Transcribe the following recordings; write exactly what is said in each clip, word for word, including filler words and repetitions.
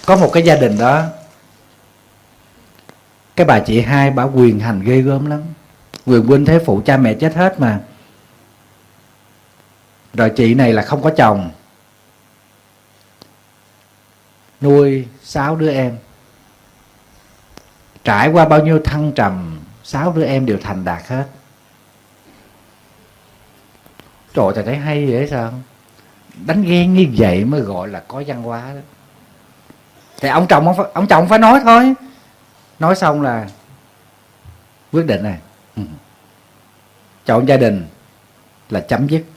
Có một cái gia đình đó, cái bà chị hai bà quyền hành ghê gớm lắm, quyền huynh thế phụ, cha mẹ chết hết mà. Rồi chị này là không có chồng, nuôi sáu đứa em, trải qua bao nhiêu thăng trầm, sáu đứa em đều thành đạt hết. Trời, thầy thấy hay vậy sao? Đánh ghen như vậy mới gọi là có văn hóa đó. Thì ông chồng ông, ông chồng phải nói thôi. Nói xong là quyết định này, ừ. chọn gia đình là chấm dứt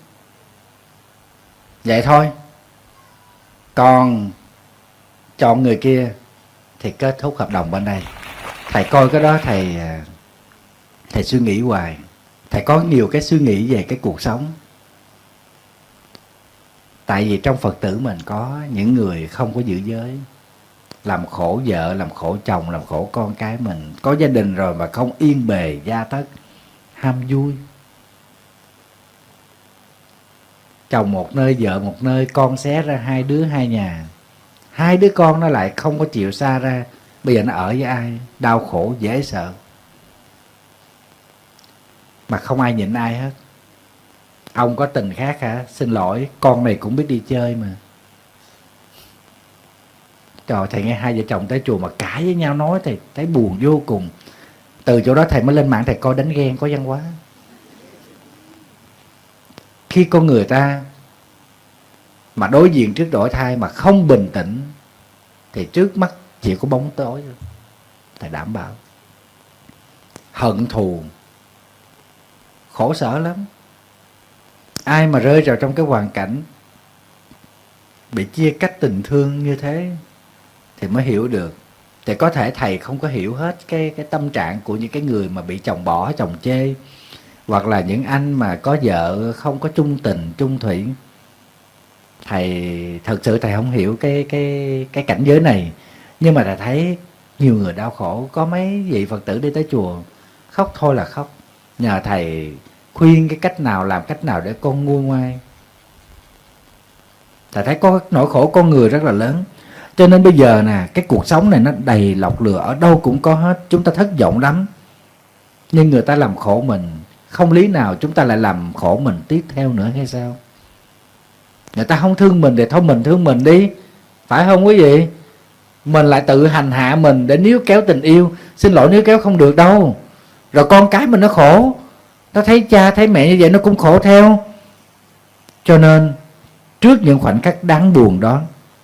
vậy thôi, còn chọn người kia thì kết thúc hợp đồng bên đây. Thầy coi cái đó thầy thầy suy nghĩ hoài. Thầy có nhiều cái suy nghĩ về cái cuộc sống. Tại vì trong Phật tử mình có những người không có giữ giới, làm khổ vợ, làm khổ chồng, làm khổ con cái mình. Có gia đình rồi mà không yên bề gia tất, ham vui. Chồng một nơi, vợ một nơi, con xé ra hai đứa hai nhà. Hai đứa con nó lại không có chịu xa ra. Bây giờ nó ở với ai? Đau khổ dễ sợ. Mà không ai nhịn ai hết. Ông có tình khác hả? Xin lỗi, con này cũng biết đi chơi mà. Trời, thầy nghe hai vợ chồng tới chùa mà cãi với nhau nói thầy thấy buồn vô cùng. Từ chỗ đó thầy mới lên mạng thầy coi đánh ghen có văn hóa. Khi con người ta mà đối diện trước đổi thay mà không bình tĩnh thì trước mắt chỉ có bóng tối. Thầy đảm bảo. Hận thù khổ sở lắm. Ai mà rơi vào trong cái hoàn cảnh bị chia cách tình thương như thế thì mới hiểu được. Thì có thể thầy không có hiểu hết cái, cái tâm trạng của những cái người mà bị chồng bỏ, chồng chê, hoặc là những anh mà có vợ không có chung tình, chung thủy. Thầy thật sự thầy không hiểu cái, cái, cái cảnh giới này. Nhưng mà thầy thấy nhiều người đau khổ. Có mấy vị Phật tử đi tới chùa khóc thôi là khóc. Nhờ thầy khuyên cái cách nào, làm cách nào để con nguôi ngoai. Thầy thấy có nỗi khổ con người rất là lớn. Cho nên bây giờ nè, cái cuộc sống này nó đầy lọc lừa, ở đâu cũng có hết. Chúng ta thất vọng lắm. Nhưng người ta làm khổ mình, không lý nào chúng ta lại làm khổ mình tiếp theo nữa hay sao? Người ta không thương mình thì thôi mình thương mình đi. Phải không quý vị? Mình lại tự hành hạ mình để níu kéo tình yêu. Xin lỗi, níu kéo không được đâu. Rồi con cái mình nó khổ. Nó thấy cha, thấy mẹ như vậy nó cũng khổ theo. Cho nên trước những khoảnh khắc đáng buồn đó,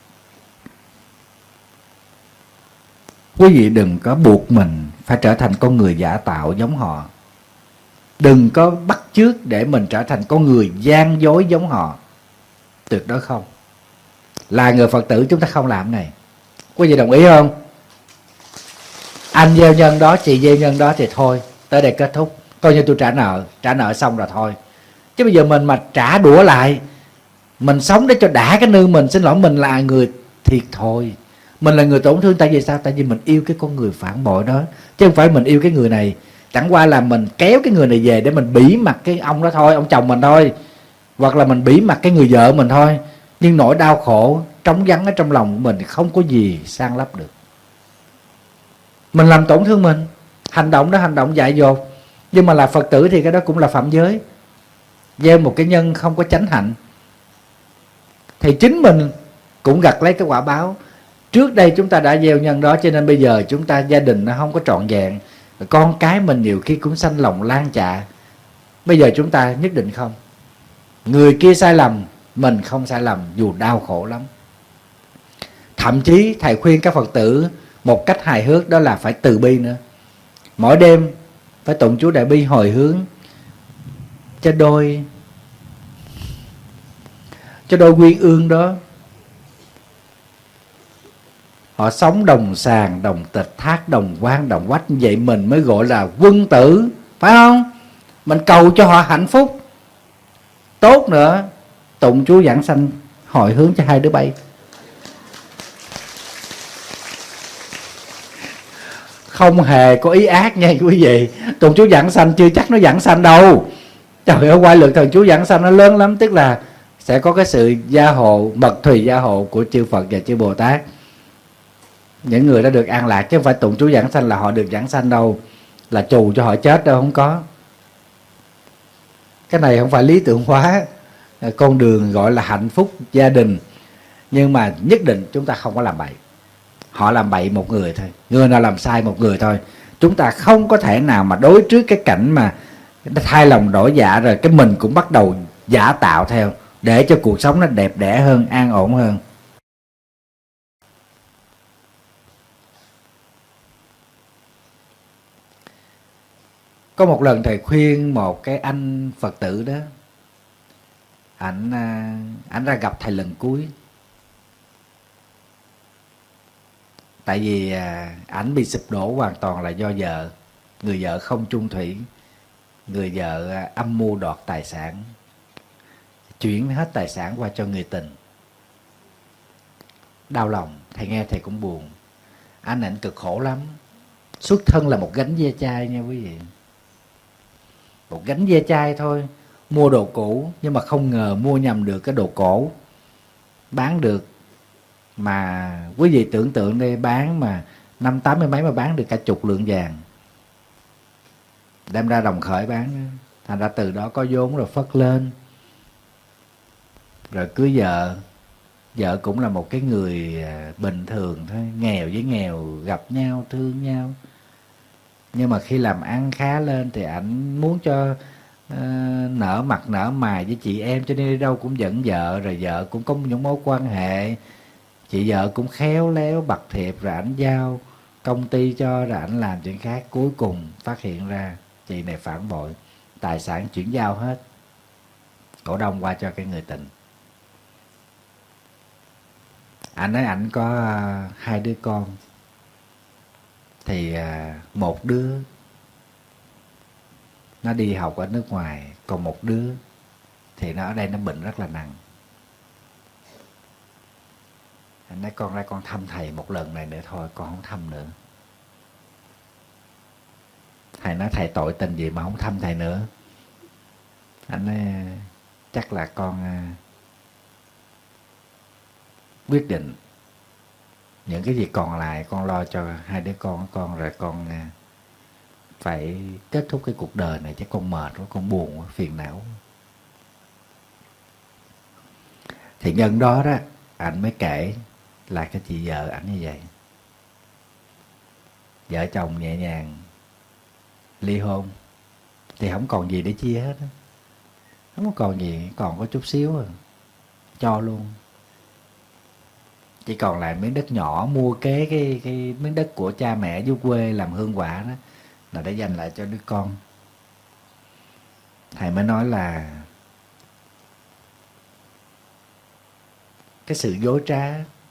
quý vị đừng có buộc mình phải trở thành con người giả tạo giống họ. Đừng có bắt chước để mình trở thành con người gian dối giống họ. Tuyệt đối không. Là người Phật tử chúng ta không làm này. Quý vị đồng ý không? Anh gieo nhân đó, chị gieo nhân đó thì thôi, tới đây kết thúc. Coi như tôi trả nợ, trả nợ xong rồi thôi. Chứ bây giờ mình mà trả đũa lại, mình sống để cho đã cái nư mình, xin lỗi, mình là người thiệt thôi. Mình là người tổn thương. Tại vì sao? Tại vì mình yêu cái con người phản bội đó, chứ không phải mình yêu cái người này. Chẳng qua là mình kéo cái người này về để mình bỉ mặt cái ông đó thôi, ông chồng mình thôi. Hoặc là mình bỉ mặt cái người vợ mình thôi. Nhưng nỗi đau khổ trống vắng ở trong lòng của mình không có gì san lấp được. Mình làm tổn thương mình. Hành động đó hành động dại dột. Nhưng mà là Phật tử thì cái đó cũng là phạm giới. Gieo một cái nhân không có chánh hạnh thì chính mình cũng gặt lấy cái quả báo. Trước đây chúng ta đã gieo nhân đó, cho nên bây giờ chúng ta gia đình nó không có trọn vẹn. Con cái mình nhiều khi cũng sanh lòng lan chạ. Bây giờ chúng ta nhất định không. Người kia sai lầm, mình không sai lầm, dù đau khổ lắm. Thậm chí thầy khuyên các Phật tử một cách hài hước, đó là phải từ bi nữa. Mỗi đêm phải tụng chú Đại Bi hồi hướng cho đôi cho đôi quyên ương đó. Họ sống đồng sàng, đồng tịch, thác đồng quan, đồng quách, như vậy mình mới gọi là quân tử. Phải không? Mình cầu cho họ hạnh phúc. Tốt nữa, tụng chú giảng sanh hồi hướng cho hai đứa bay. Không hề có ý ác nha quý vị. Tụng chú giảng sanh chưa chắc nó giảng sanh đâu. Trời ơi, quay lượng thần chú giảng sanh nó lớn lắm. Tức là sẽ có cái sự gia hộ, mật thùy gia hộ của chư Phật và chư Bồ Tát. Những người đã được an lạc, chứ không phải tụng chú giảng sanh là họ được giảng sanh đâu, là trù cho họ chết đâu, không có. Cái này không phải lý tưởng hóa con đường gọi là hạnh phúc gia đình, nhưng mà nhất định chúng ta không có làm bậy. Họ làm bậy một người thôi, người nào làm sai một người thôi. Chúng ta không có thể nào mà đối trước cái cảnh mà thay lòng đổi dạ rồi cái mình cũng bắt đầu giả tạo theo, để cho cuộc sống nó đẹp đẽ hơn, an ổn hơn. Có một lần thầy khuyên một cái anh Phật tử đó, ảnh ảnh ra gặp thầy lần cuối. Tại vì ảnh bị sụp đổ hoàn toàn là do vợ. Người vợ không chung thủy, người vợ âm mưu đoạt tài sản, chuyển hết tài sản qua cho người tình. Đau lòng, thầy nghe thầy cũng buồn. Anh ảnh cực khổ lắm. Xuất thân là một gánh ve chai nha quý vị. Một gánh ve chai thôi. Mua đồ cũ, nhưng mà không ngờ mua nhầm được cái đồ cổ, bán được. Mà quý vị tưởng tượng đây, bán mà năm tám mươi mấy mà bán được cả chục lượng vàng, đem ra đồng khởi bán. Thành ra từ đó có vốn rồi phất lên, rồi cưới vợ. Vợ cũng là một cái người bình thường thôi, nghèo với nghèo gặp nhau thương nhau. Nhưng mà khi làm ăn khá lên thì ảnh muốn cho uh, nở mặt nở mày với chị em, cho nên đi đâu cũng dẫn vợ. Rồi vợ cũng có những mối quan hệ, chị vợ cũng khéo léo bạc thiệp, rồi ảnh giao công ty cho, rồi ảnh làm chuyện khác. Cuối cùng phát hiện ra chị này phản bội, tài sản chuyển giao hết, cổ đông qua cho cái người tình. Anh nói ảnh có uh, hai đứa con, thì uh, một đứa nó đi học ở nước ngoài, còn một đứa thì nó ở đây nó bệnh rất là nặng. Anh nói con ra con thăm thầy một lần này nữa thôi, con không thăm nữa. Thầy nói thầy tội tình gì mà không thăm thầy nữa. Anh nói chắc là con uh, quyết định những cái gì còn lại con lo cho hai đứa con của con, rồi con uh, phải kết thúc cái cuộc đời này, chứ con mệt quá, con buồn quá, phiền não. Thì nhân đó đó anh mới kể là cái chị vợ ảnh như vậy. Vợ chồng nhẹ nhàng ly hôn thì không còn gì để chia hết đó. Không còn gì, còn có chút xíu à, cho luôn. Chỉ còn lại miếng đất nhỏ mua kế cái, cái miếng đất của cha mẹ dưới quê làm hương quả đó, là để dành lại cho đứa con. Thầy mới nói là cái sự dối trá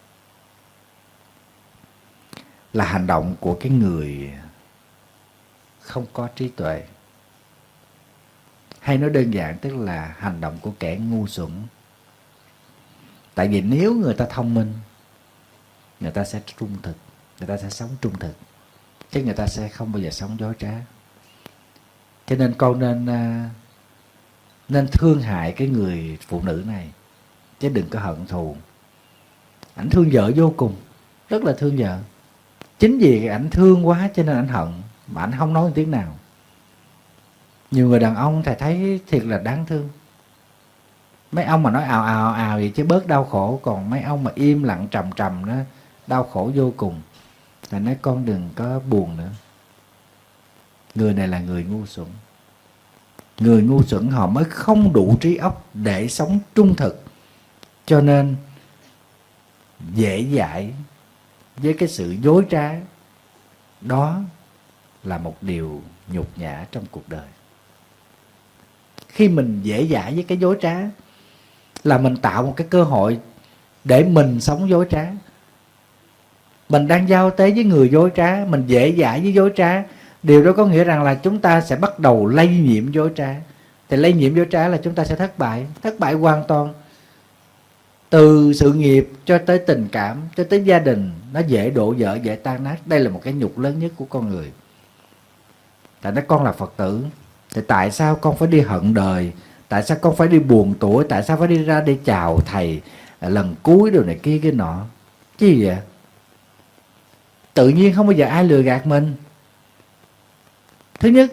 là hành động của cái người không có trí tuệ. Hay nói đơn giản tức là hành động của kẻ ngu xuẩn. Tại vì nếu người ta thông minh, người ta sẽ trung thực, người ta sẽ sống trung thực, chứ người ta sẽ không bao giờ sống dối trá. Cho nên con nên nên thương hại cái người phụ nữ này, chứ đừng có hận thù. Ảnh thương vợ vô cùng, rất là thương vợ. Chính vì ảnh thương quá cho nên ảnh hận, mà ảnh không nói một tiếng nào. Nhiều người đàn ông thầy thấy thiệt là đáng thương. Mấy ông mà nói ào ào ào vậy chứ bớt đau khổ, còn mấy ông mà im lặng trầm trầm đó đau khổ vô cùng. Thầy nói con đừng có buồn nữa. Người này là người ngu xuẩn. Người ngu xuẩn họ mới không đủ trí óc để sống trung thực, cho nên dễ dãi với cái sự dối trá. Đó là một điều nhục nhã trong cuộc đời. Khi mình dễ dãi với cái dối trá là mình tạo một cái cơ hội để mình sống dối trá. Mình đang giao tế với người dối trá, mình dễ dãi với dối trá, điều đó có nghĩa rằng là chúng ta sẽ bắt đầu lây nhiễm dối trá. Thì lây nhiễm dối trá là chúng ta sẽ thất bại, thất bại hoàn toàn. Từ sự nghiệp cho tới tình cảm, cho tới gia đình, nó dễ đổ vỡ, dễ tan nát. Đây là một cái nhục lớn nhất của con người. Tại nói con là Phật tử, thì tại sao con phải đi hận đời? Tại sao con phải đi buồn tuổi? Tại sao phải đi ra đi chào thầy lần cuối đồ này kia cái nọ? Chứ gì vậy? Tự nhiên không bao giờ ai lừa gạt mình. Thứ nhất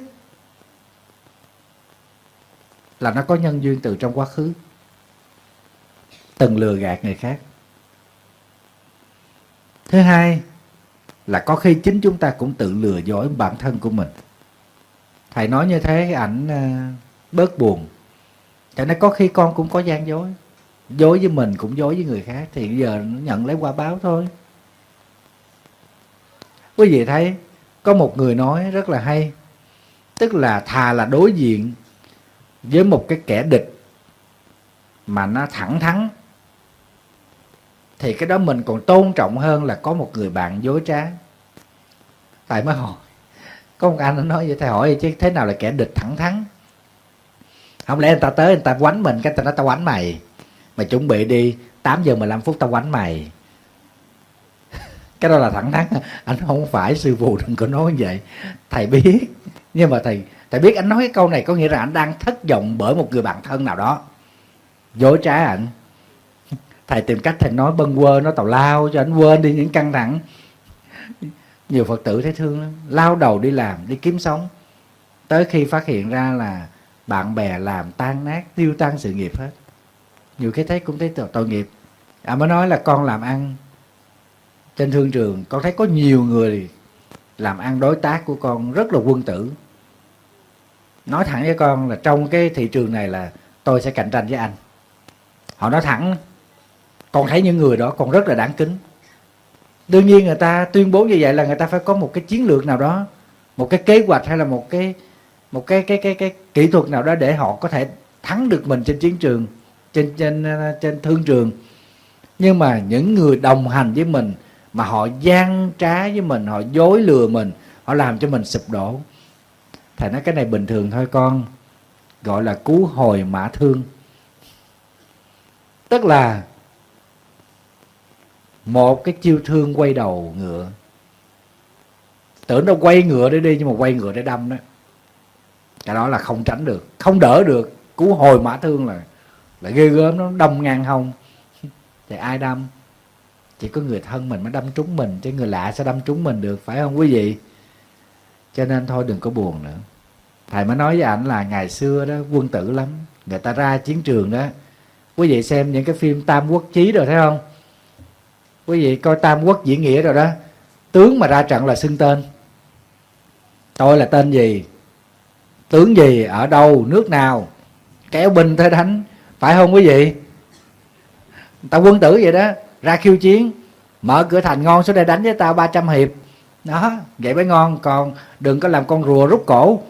là nó có nhân duyên từ trong quá khứ, từng lừa gạt người khác. Thứ hai là có khi chính chúng ta cũng tự lừa dối bản thân của mình. Thầy nói như thế ảnh uh, bớt buồn. Cho nên có khi con cũng có gian dối, dối với mình cũng dối với người khác, thì giờ nó nhận lấy quả báo thôi. Quý vị thấy có một người nói rất là hay, tức là thà là đối diện với một cái kẻ địch mà nó thẳng thắn, thì cái đó mình còn tôn trọng hơn là có một người bạn dối trá. Thầy mới hỏi, có một anh nó nói vậy, thầy hỏi chứ thế nào là kẻ địch thẳng thắn? Không lẽ người ta tới người ta quánh mình, cái ta nói tao quánh mày, mày chuẩn bị đi, tám giờ mười lăm phút tao quánh mày. Cái đó là thẳng thắn. Anh không phải, sư phụ đừng có nói như vậy. Thầy biết, nhưng mà thầy thầy biết anh nói cái câu này có nghĩa là anh đang thất vọng bởi một người bạn thân nào đó dối trá anh. Thầy tìm cách thầy nói bâng quơ, nói tào lao cho anh quên đi những căng thẳng. Nhiều Phật tử thấy thương lắm, lao đầu đi làm, đi kiếm sống, tới khi phát hiện ra là bạn bè làm tan nát, tiêu tan sự nghiệp hết. Nhiều khi thấy cũng thấy tội, tội nghiệp. À mới nói là con làm ăn trên thương trường, con thấy có nhiều người làm ăn đối tác của con rất là quân tử. Nói thẳng với con là trong cái thị trường này là tôi sẽ cạnh tranh với anh. Họ nói thẳng. Con thấy những người đó còn rất là đáng kính. Đương nhiên người ta tuyên bố như vậy là người ta phải có một cái chiến lược nào đó, một cái kế hoạch hay là một cái một cái cái cái cái kỹ thuật nào đó để họ có thể thắng được mình trên chiến trường, trên trên trên thương trường. Nhưng mà những người đồng hành với mình mà họ gian trá với mình, họ dối lừa mình, họ làm cho mình sụp đổ. Thầy nói cái này bình thường thôi con, gọi là cú hồi mã thương. Tức là một cái chiêu thương quay đầu ngựa. Tưởng nó quay ngựa để đi, nhưng mà quay ngựa để đâm đó. Cái đó là không tránh được, không đỡ được. Cú hồi mã thương là là ghê gớm, nó đâm ngang hông. Thì ai đâm? Chỉ có người thân mình mới đâm trúng mình, chứ người lạ sẽ đâm trúng mình được, phải không quý vị? Cho nên thôi đừng có buồn nữa. Thầy mới nói với ảnh là ngày xưa đó quân tử lắm, người ta ra chiến trường đó. Quý vị xem những cái phim Tam Quốc Chí rồi thấy không? Quý vị coi Tam Quốc Diễn Nghĩa rồi đó, tướng mà ra trận là xưng tên. Tôi là tên gì, tướng gì, ở đâu, nước nào, kéo binh tới đánh, phải không quý vị? Ta quân tử vậy đó, ra khiêu chiến, mở cửa thành, ngon xuống đây đánh với tao ba trăm hiệp. Đó, vậy mới ngon, còn đừng có làm con rùa rút cổ.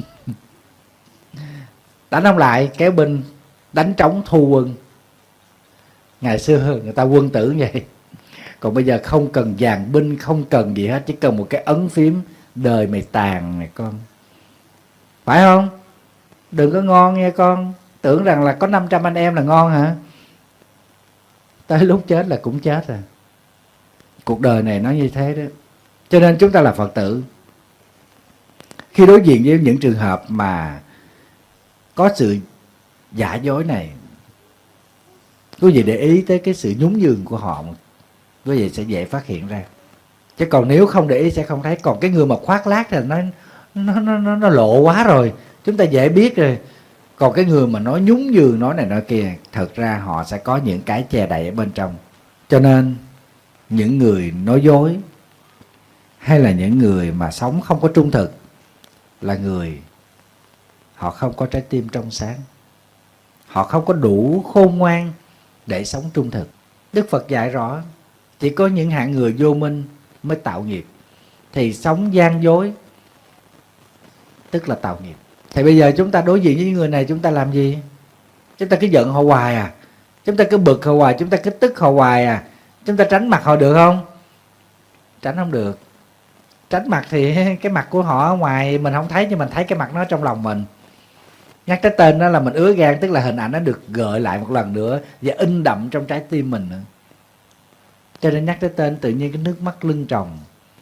Đánh không lại, kéo binh, đánh trống thu quân. Ngày xưa người ta quân tử vậy. Còn bây giờ không cần dàn binh, không cần gì hết, chỉ cần một cái ấn phím, đời mày tàn này con. Phải không? Đừng có ngon nghe con, tưởng rằng là có năm trăm anh em là ngon hả? Tới lúc chết là cũng chết rồi. Cuộc đời này nó như thế đó. Cho nên chúng ta là Phật tử, khi đối diện với những trường hợp mà có sự giả dối này, quý vị để ý tới cái sự nhún nhường của họ, quý vị sẽ dễ phát hiện ra. Chứ còn nếu không để ý sẽ không thấy. Còn cái người mà khoác lác thì nó nó nó nó lộ quá rồi, chúng ta dễ biết rồi. Còn cái người mà nói nhún nhường, nói này nói kia, thật ra họ sẽ có những cái che đậy ở bên trong. Cho nên những người nói dối hay là những người mà sống không có trung thực là người họ không có trái tim trong sáng, họ không có đủ khôn ngoan để sống trung thực. Đức Phật dạy rõ, chỉ có những hạng người vô minh mới tạo nghiệp, thì sống gian dối tức là tạo nghiệp. Thì bây giờ chúng ta đối diện với những người này, chúng ta làm gì? Chúng ta cứ giận họ hoài à? Chúng ta cứ bực họ hoài, chúng ta cứ tức họ hoài à? Chúng ta tránh mặt họ được không? Tránh không được. Tránh mặt thì cái mặt của họ ở ngoài mình không thấy, nhưng mình thấy cái mặt nó trong lòng mình. Nhắc tới tên đó là mình ứa gan, tức là hình ảnh nó được gợi lại một lần nữa và in đậm trong trái tim mình nữa. Cho nên nhắc tới tên tự nhiên cái nước mắt lưng tròng,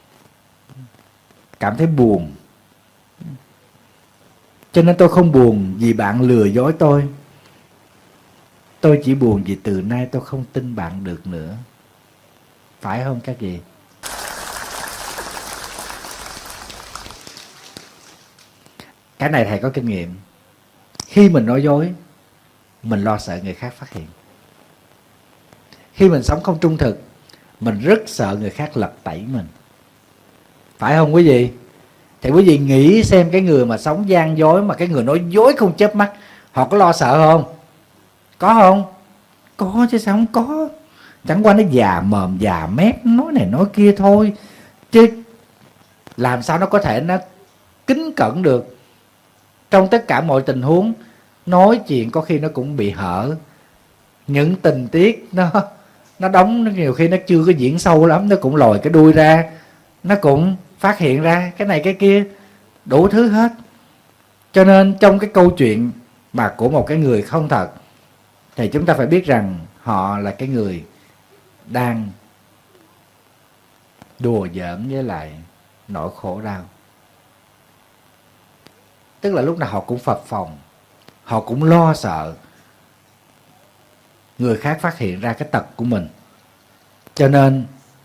cảm thấy buồn. Cho nên tôi không buồn vì bạn lừa dối tôi, tôi chỉ buồn vì từ nay tôi không tin bạn được nữa. Phải không các vị? Cái này thầy có kinh nghiệm. Khi mình nói dối, mình lo sợ người khác phát hiện. Khi mình sống không trung thực, mình rất sợ người khác lật tẩy mình. Phải không quý vị? Thì quý vị nghĩ xem, cái người mà sống gian dối, mà cái người nói dối không chớp mắt, họ có lo sợ không? Có không? Có chứ sao không có. Chẳng qua nó già mồm già mép, nói này nói kia thôi, chứ làm sao nó có thể nó kính cẩn được. Trong tất cả mọi tình huống, nói chuyện có khi nó cũng bị hở. Những tình tiết nó nó đóng, nó nhiều khi nó chưa có diễn sâu lắm, nó cũng lòi cái đuôi ra, nó cũng phát hiện ra cái này cái kia, đủ thứ hết. Cho nên trong cái câu chuyện mà của một cái người không thật, thì chúng ta phải biết rằng họ là cái người đang đùa giỡn với lại nỗi khổ đau. Tức là lúc nào họ cũng phập phồng, họ cũng lo sợ người khác phát hiện ra cái tật của mình. Cho nên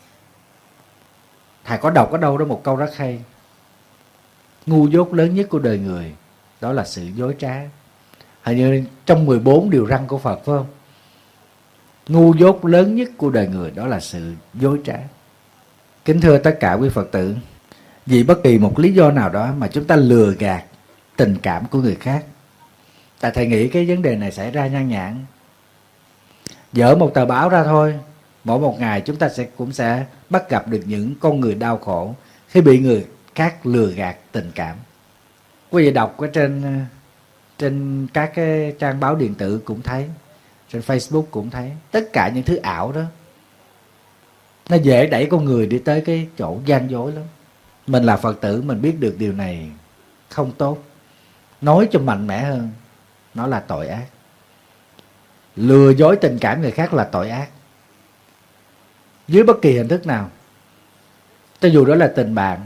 thầy có đọc ở đâu đó một câu rất hay: ngu dốt lớn nhất của đời người đó là sự dối trá. Hình như trong mười bốn điều răn của Phật, phải không? Ngu dốt lớn nhất của đời người đó là sự dối trá. Kính thưa tất cả quý Phật tử, vì bất kỳ một lý do nào đó mà chúng ta lừa gạt tình cảm của người khác. Tại thầy nghĩ cái vấn đề này xảy ra nhan nhản. Dở một tờ báo ra thôi, mỗi một ngày chúng ta sẽ cũng sẽ bắt gặp được những con người đau khổ khi bị người khác lừa gạt tình cảm. Quý vị đọc ở trên trên các cái trang báo điện tử cũng thấy, trên Facebook cũng thấy, tất cả những thứ ảo đó nó dễ đẩy con người đi tới cái chỗ gian dối lắm. Mình là Phật tử, mình biết được điều này không tốt. Nói cho mạnh mẽ hơn, nó là tội ác. Lừa dối tình cảm người khác là tội ác, dưới bất kỳ hình thức nào. Cho dù đó là tình bạn,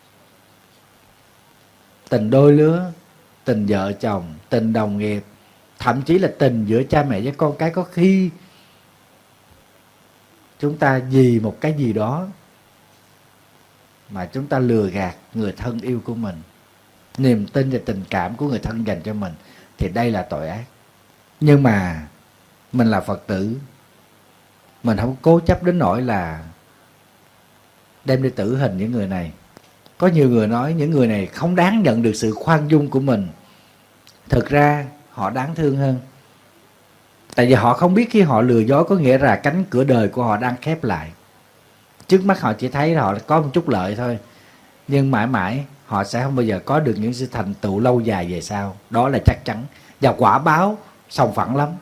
tình đôi lứa, tình vợ chồng, tình đồng nghiệp, thậm chí là tình giữa cha mẹ với con cái. Có khi chúng ta vì một cái gì đó mà chúng ta lừa gạt người thân yêu của mình, niềm tin và tình cảm của người thân dành cho mình, thì đây là tội ác. Nhưng mà mình là Phật tử, mình không cố chấp đến nỗi là đem đi tử hình những người này. Có nhiều người nói những người này không đáng nhận được sự khoan dung của mình. Thực ra họ đáng thương hơn. Tại vì họ không biết khi họ lừa dối có nghĩa là cánh cửa đời của họ đang khép lại. Trước mắt họ chỉ thấy họ có một chút lợi thôi, nhưng mãi mãi họ sẽ không bao giờ có được những sự thành tựu lâu dài về sau. Đó là chắc chắn. Và quả báo sòng phẳng lắm.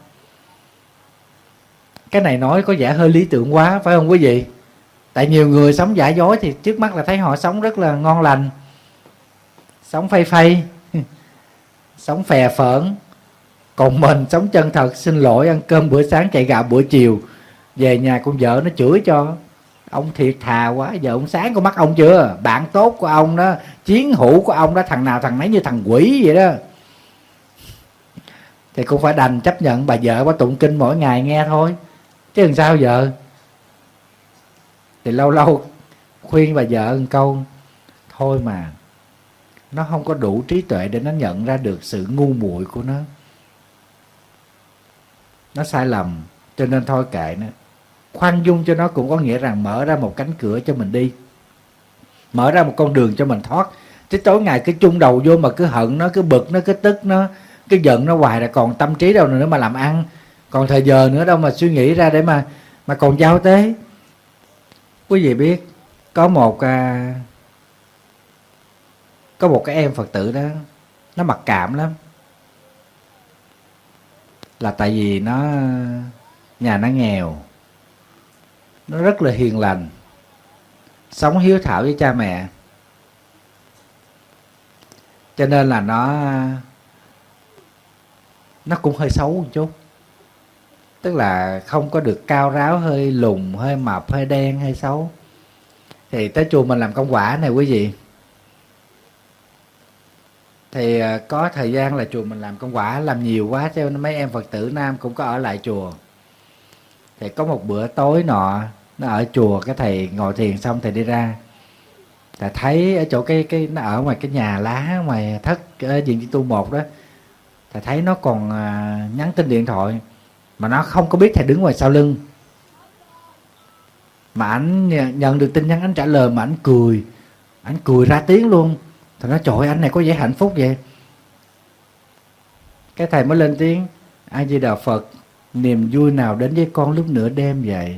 Cái này nói có vẻ hơi lý tưởng quá, phải không quý vị? Tại nhiều người sống giả dối thì trước mắt là thấy họ sống rất là ngon lành, sống phay phay, sống phè phỡn. Còn mình sống chân thật, xin lỗi, ăn cơm bữa sáng chạy gạo bữa chiều, về nhà con vợ nó chửi cho: ông thiệt thà quá, giờ ông sáng con mắt ông chưa? Bạn tốt của ông đó, chiến hữu của ông đó, thằng nào thằng nấy như thằng quỷ vậy đó. Thì cũng phải đành chấp nhận bà vợ bà tụng kinh mỗi ngày nghe thôi, chứ làm sao giờ. Thì lâu lâu khuyên bà vợ một câu: thôi mà, nó không có đủ trí tuệ để nó nhận ra được sự ngu muội của nó, nó sai lầm, cho nên thôi kệ nó. Khoan dung cho nó cũng có nghĩa rằng mở ra một cánh cửa cho mình đi, mở ra một con đường cho mình thoát. Chứ tối ngày cứ chung đầu vô mà cứ hận nó, cứ bực nó, cứ tức nó, cứ giận nó hoài, là còn tâm trí đâu nữa mà làm ăn, còn thời giờ nữa đâu mà suy nghĩ ra để mà mà còn giao tế. Quý vị biết có một à, có một cái em Phật tử đó, nó mặc cảm lắm. Là tại vì nó nhà nó nghèo, nó rất là hiền lành, sống hiếu thảo với cha mẹ, cho nên là nó nó cũng hơi xấu một chút. Tức là không có được cao ráo, hơi lùn, hơi mập, hơi đen, hơi xấu. Thì tới chùa mình làm công quả này quý vị, thì có thời gian là chùa mình làm công quả làm nhiều quá, cho nên mấy em Phật tử nam cũng có ở lại chùa. Thì có một bữa tối nọ, nó ở chùa, cái thầy ngồi thiền xong thầy đi ra, Thầy thấy ở chỗ cái cái nó ở ngoài cái nhà lá ngoài thất ở viện Duy Tu một đó, thầy thấy nó còn à, nhắn tin điện thoại mà nó không có biết thầy đứng ngoài sau lưng, mà ảnh nhận được tin nhắn ảnh trả lời mà ảnh cười, ảnh cười ra tiếng luôn. Thầy nói trời ơi, anh này có vẻ hạnh phúc vậy. Cái thầy mới lên tiếng: A Di Đà Phật, niềm vui nào đến với con lúc nửa đêm vậy?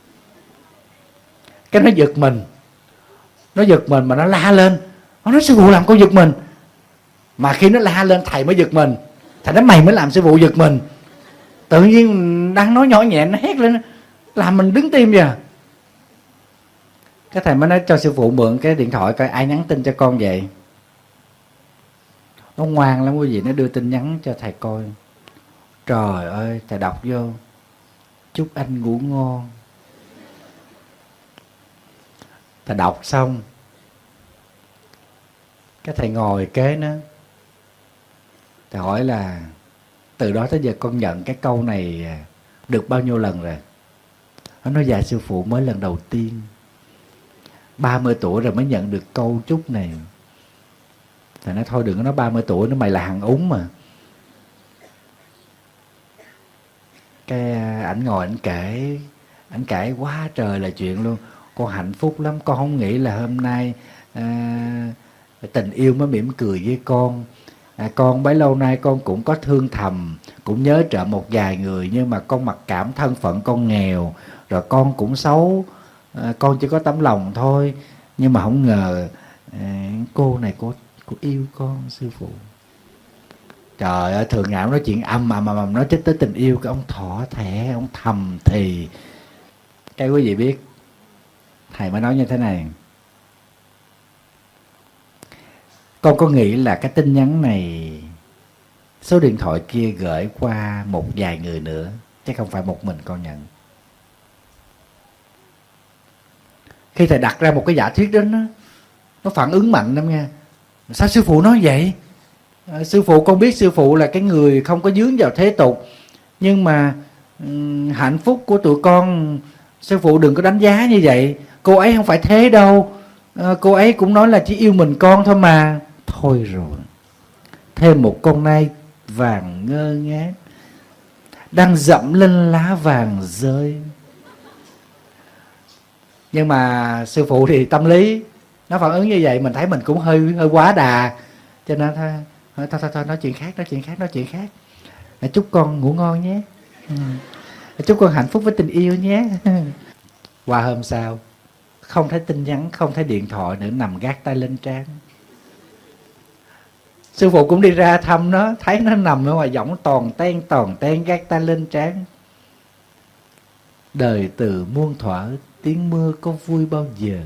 Cái nó giật mình, nó giật mình mà nó la lên. Nó nói sư phụ làm con giật mình. Mà khi nó la lên thầy mới giật mình. Thầy nói mày mới làm sư phụ giật mình. Tự nhiên đang nói nhỏ nhẹ nó hét lên làm mình đứng tim vậy. Cái thầy mới nói cho sư phụ mượn cái điện thoại coi ai nhắn tin cho con vậy. Nó ngoan lắm quý vị, nó đưa tin nhắn cho thầy coi. Trời ơi, thầy đọc vô: chúc anh ngủ ngon. Thầy đọc xong, cái thầy ngồi kế nó, thầy hỏi là từ đó tới giờ con nhận cái câu này được bao nhiêu lần rồi? Nó nói dạ sư phụ mới lần đầu tiên, ba mươi tuổi rồi mới nhận được câu chúc này. Thầy nói thôi đừng có nói ba mươi tuổi nữa, mày là hàng úng mà. Cái ảnh ngồi ảnh kể, ảnh kể quá trời là chuyện luôn. Con hạnh phúc lắm, con không nghĩ là hôm nay à, tình yêu mới mỉm cười với con. À, con bấy lâu nay con cũng có thương thầm, cũng nhớ trợ một vài người, nhưng mà con mặc cảm thân phận con nghèo, rồi con cũng xấu, à, con chỉ có tấm lòng thôi. Nhưng mà không ngờ à, cô này cô, cô yêu con sư phụ. Trời ơi, thường ngày nói chuyện âm mà mà nói chết tới tình yêu, cái ông thỏ thẻ, ông thầm thì. Cái quý vị biết, thầy mới nói như thế này: con có nghĩ là cái tin nhắn này, số điện thoại kia gửi qua một vài người nữa, chứ không phải một mình con nhận. Khi thầy đặt ra một cái giả thuyết đó, nó, nó phản ứng mạnh lắm nha. Sao sư phụ nói vậy? À, sư phụ con biết sư phụ là cái người không có dướng vào thế tục, nhưng mà um, hạnh phúc của tụi con sư phụ đừng có đánh giá như vậy. Cô ấy không phải thế đâu, à, cô ấy cũng nói là chỉ yêu mình con thôi mà. Thôi rồi, thêm một con nai vàng ngơ ngác đang dẫm lên lá vàng rơi. Nhưng mà sư phụ thì tâm lý, nó phản ứng như vậy, mình thấy mình cũng hơi hơi quá đà, cho nên thôi thôi thôi, thôi nói chuyện khác, nói chuyện khác, nói chuyện khác. Chúc con ngủ ngon nhé, chúc con hạnh phúc với tình yêu nhé. Qua hôm sau không thấy tin nhắn, không thấy điện thoại nữa, nằm gác tay lên trán. Sư phụ cũng đi ra thăm nó, thấy nó nằm ở ngoài võng toàn ten toàn ten gác tay lên trán. Đời từ muôn thuở, tiếng mưa có vui bao giờ.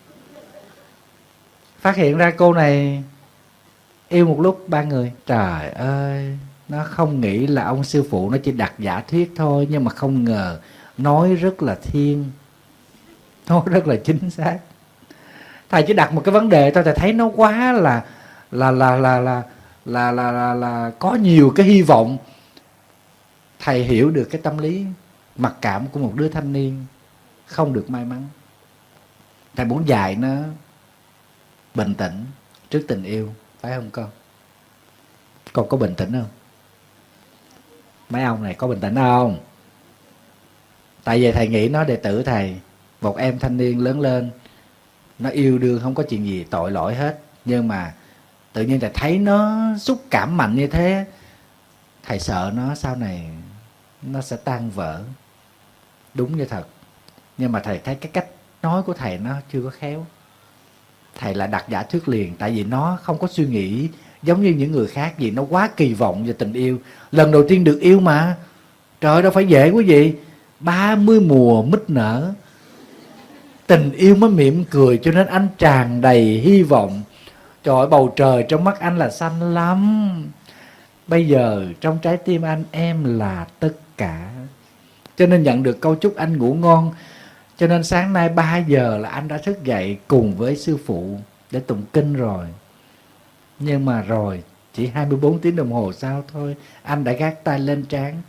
Phát hiện ra cô này yêu một lúc ba người. Trời ơi, nó không nghĩ là ông sư phụ nó chỉ đặt giả thuyết thôi, nhưng mà không ngờ nói rất là thiên, nói rất là chính xác. Thầy chỉ đặt một cái vấn đề thôi, thầy thấy nó quá là là là là là là là, là, là có nhiều cái hy vọng. Thầy hiểu được cái tâm lý mặc cảm của một đứa thanh niên không được may mắn. Thầy muốn dạy nó bình tĩnh trước tình yêu, phải không con? Con có bình tĩnh không? Mấy ông này có bình tĩnh không? Tại vì thầy nghĩ nó đệ tử thầy, một em thanh niên lớn lên, nó yêu đương không có chuyện gì tội lỗi hết, nhưng mà tự nhiên thầy thấy nó xúc cảm mạnh như thế, thầy sợ nó sau này nó sẽ tan vỡ. Đúng như thật. Nhưng mà thầy thấy cái cách nói của thầy nó chưa có khéo. Thầy lại đặt giả thuyết liền, tại vì nó không có suy nghĩ giống như những người khác, vì nó quá kỳ vọng về tình yêu. Lần đầu tiên được yêu mà, trời ơi, đâu phải dễ quý vị. Ba mươi mùa mít nở, tình yêu mới mỉm cười, cho nên anh tràn đầy hy vọng. Trời ơi, bầu trời trong mắt anh là xanh lắm. Bây giờ trong trái tim anh em là tất cả. Cho nên nhận được câu chúc anh ngủ ngon. Cho nên sáng nay ba giờ là anh đã thức dậy cùng với sư phụ để tụng kinh rồi. Nhưng mà rồi chỉ hai mươi bốn tiếng đồng hồ sau thôi, anh đã gác tay lên trán.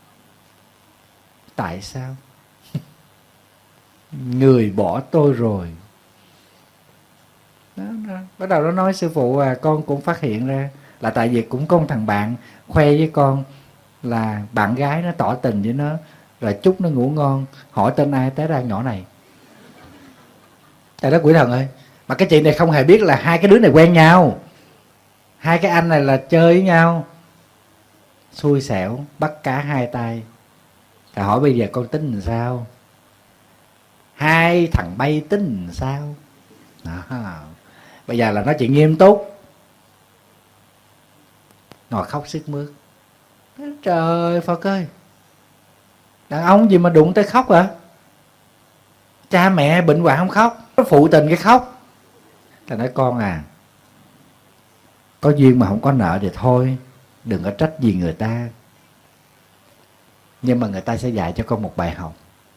Tại sao? Người bỏ tôi rồi. đó, đó. Bắt đầu nó nói sư phụ à, con cũng phát hiện ra là tại vì cũng có một thằng bạn khoe với con là bạn gái nó tỏ tình với nó, rồi chúc nó ngủ ngon, hỏi tên ai té ra nhỏ này. Tại đó quỷ thần ơi, mà cái chị này không hề biết là hai cái đứa này quen nhau, hai cái anh này là chơi với nhau. Xui xẻo bắt cá hai tay. Thầy hỏi bây giờ con tính làm sao? Hai thằng bay tính làm sao? Đó. Bây giờ là nói chuyện nghiêm túc, ngồi khóc sướt mướt. Trời Phật ơi, đàn ông gì mà đụng tới khóc hả? Cha mẹ bệnh hoạn không khóc, nó phụ tình cái khóc. Thầy nói con à, có duyên mà không có nợ thì thôi, đừng có trách gì người ta. Nhưng mà người ta sẽ dạy cho con một bài học.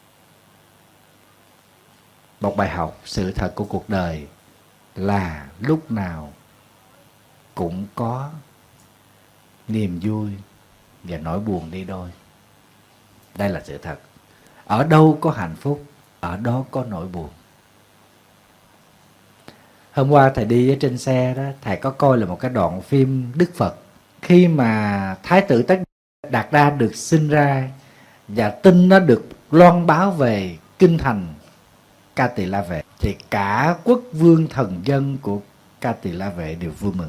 Một bài học sự thật của cuộc đời là lúc nào cũng có niềm vui và nỗi buồn đi đôi. Đây là sự thật. Ở đâu có hạnh phúc, ở đó có nỗi buồn. Hôm qua thầy đi ở trên xe đó, thầy có coi là một cái đoạn phim Đức Phật. Khi mà Thái tử Tất Đạt Đa được sinh ra và tin nó được loan báo về kinh thành Ca Tỳ La Vệ, thì cả quốc vương thần dân của Ca Tỳ La Vệ đều vui mừng.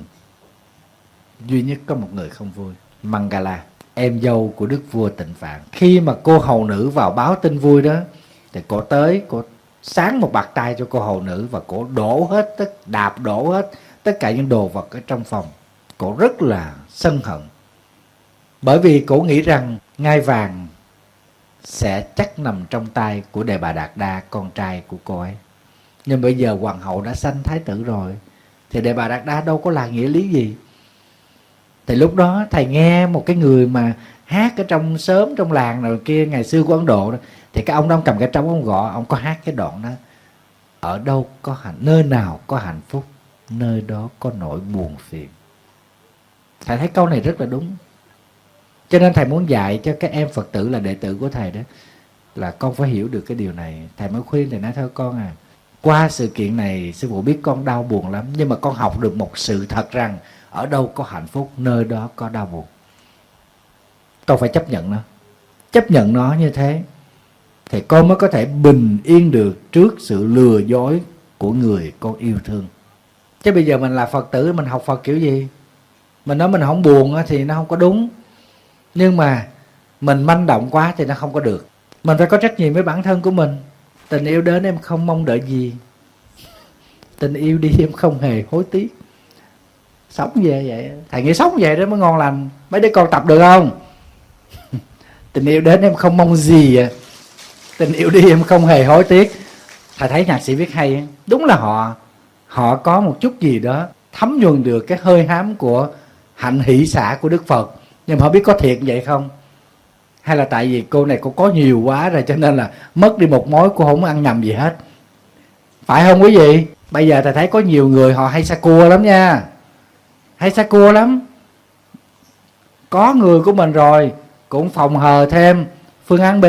Duy nhất có một người không vui, Mangala, em dâu của đức vua Tịnh Phạn. Khi mà cô hầu nữ vào báo tin vui đó, thì cô tới, cô sáng một bạt tay cho cô hầu nữ và cô đổ hết, tất đạp đổ hết tất cả những đồ vật ở trong phòng. Cô rất là sân hận, bởi vì cô nghĩ rằng ngai vàng sẽ chắc nằm trong tay của Đề Bà Đạt Đa, con trai của cô ấy. Nhưng bây giờ hoàng hậu đã sanh thái tử rồi, thì Đề Bà Đạt Đa đâu có là nghĩa lý gì. Thì lúc đó thầy nghe một cái người mà hát ở trong xóm, trong làng rồi kia, ngày xưa của Ấn Độ đó, thì cái ông đó ông cầm cái trống ông gõ, ông có hát cái đoạn đó: ở đâu có hạnh, nơi nào có hạnh phúc, nơi đó có nỗi buồn phiền. Thầy thấy câu này rất là đúng. Cho nên thầy muốn dạy cho các em Phật tử là đệ tử của thầy đó, là con phải hiểu được cái điều này. Thầy mới khuyên thầy nói thôi con à, qua sự kiện này sư phụ biết con đau buồn lắm, nhưng mà con học được một sự thật rằng ở đâu có hạnh phúc, nơi đó có đau buồn. Con phải chấp nhận nó. Chấp nhận nó như thế thì con mới có thể bình yên được trước sự lừa dối của người con yêu thương. Chứ bây giờ mình là Phật tử, mình học Phật kiểu gì? Mình nói mình không buồn thì nó không có đúng. Nhưng mà mình manh động quá thì nó không có được. Mình phải có trách nhiệm với bản thân của mình. Tình yêu đến em không mong đợi gì. Tình yêu đi em không hề hối tiếc. Sống về vậy. Thầy nghĩ sống vậy đó mới ngon lành. Mấy đứa con tập được không? Tình yêu đến em không mong gì à. Tình yêu đi em không hề hối tiếc. Thầy thấy nhạc sĩ viết hay. Đúng là họ Họ có một chút gì đó thấm nhuần được cái hơi hám của hạnh hỷ xả của Đức Phật. Nhưng mà họ biết có thiệt vậy không? Hay là tại vì cô này cô có nhiều quá rồi, cho nên là mất đi một mối, cô không ăn nhầm gì hết. Phải không quý vị? Bây giờ thầy thấy có nhiều người họ hay sa cua lắm nha. Hay sa cua lắm. Có người của mình rồi cũng phòng hờ thêm phương án B.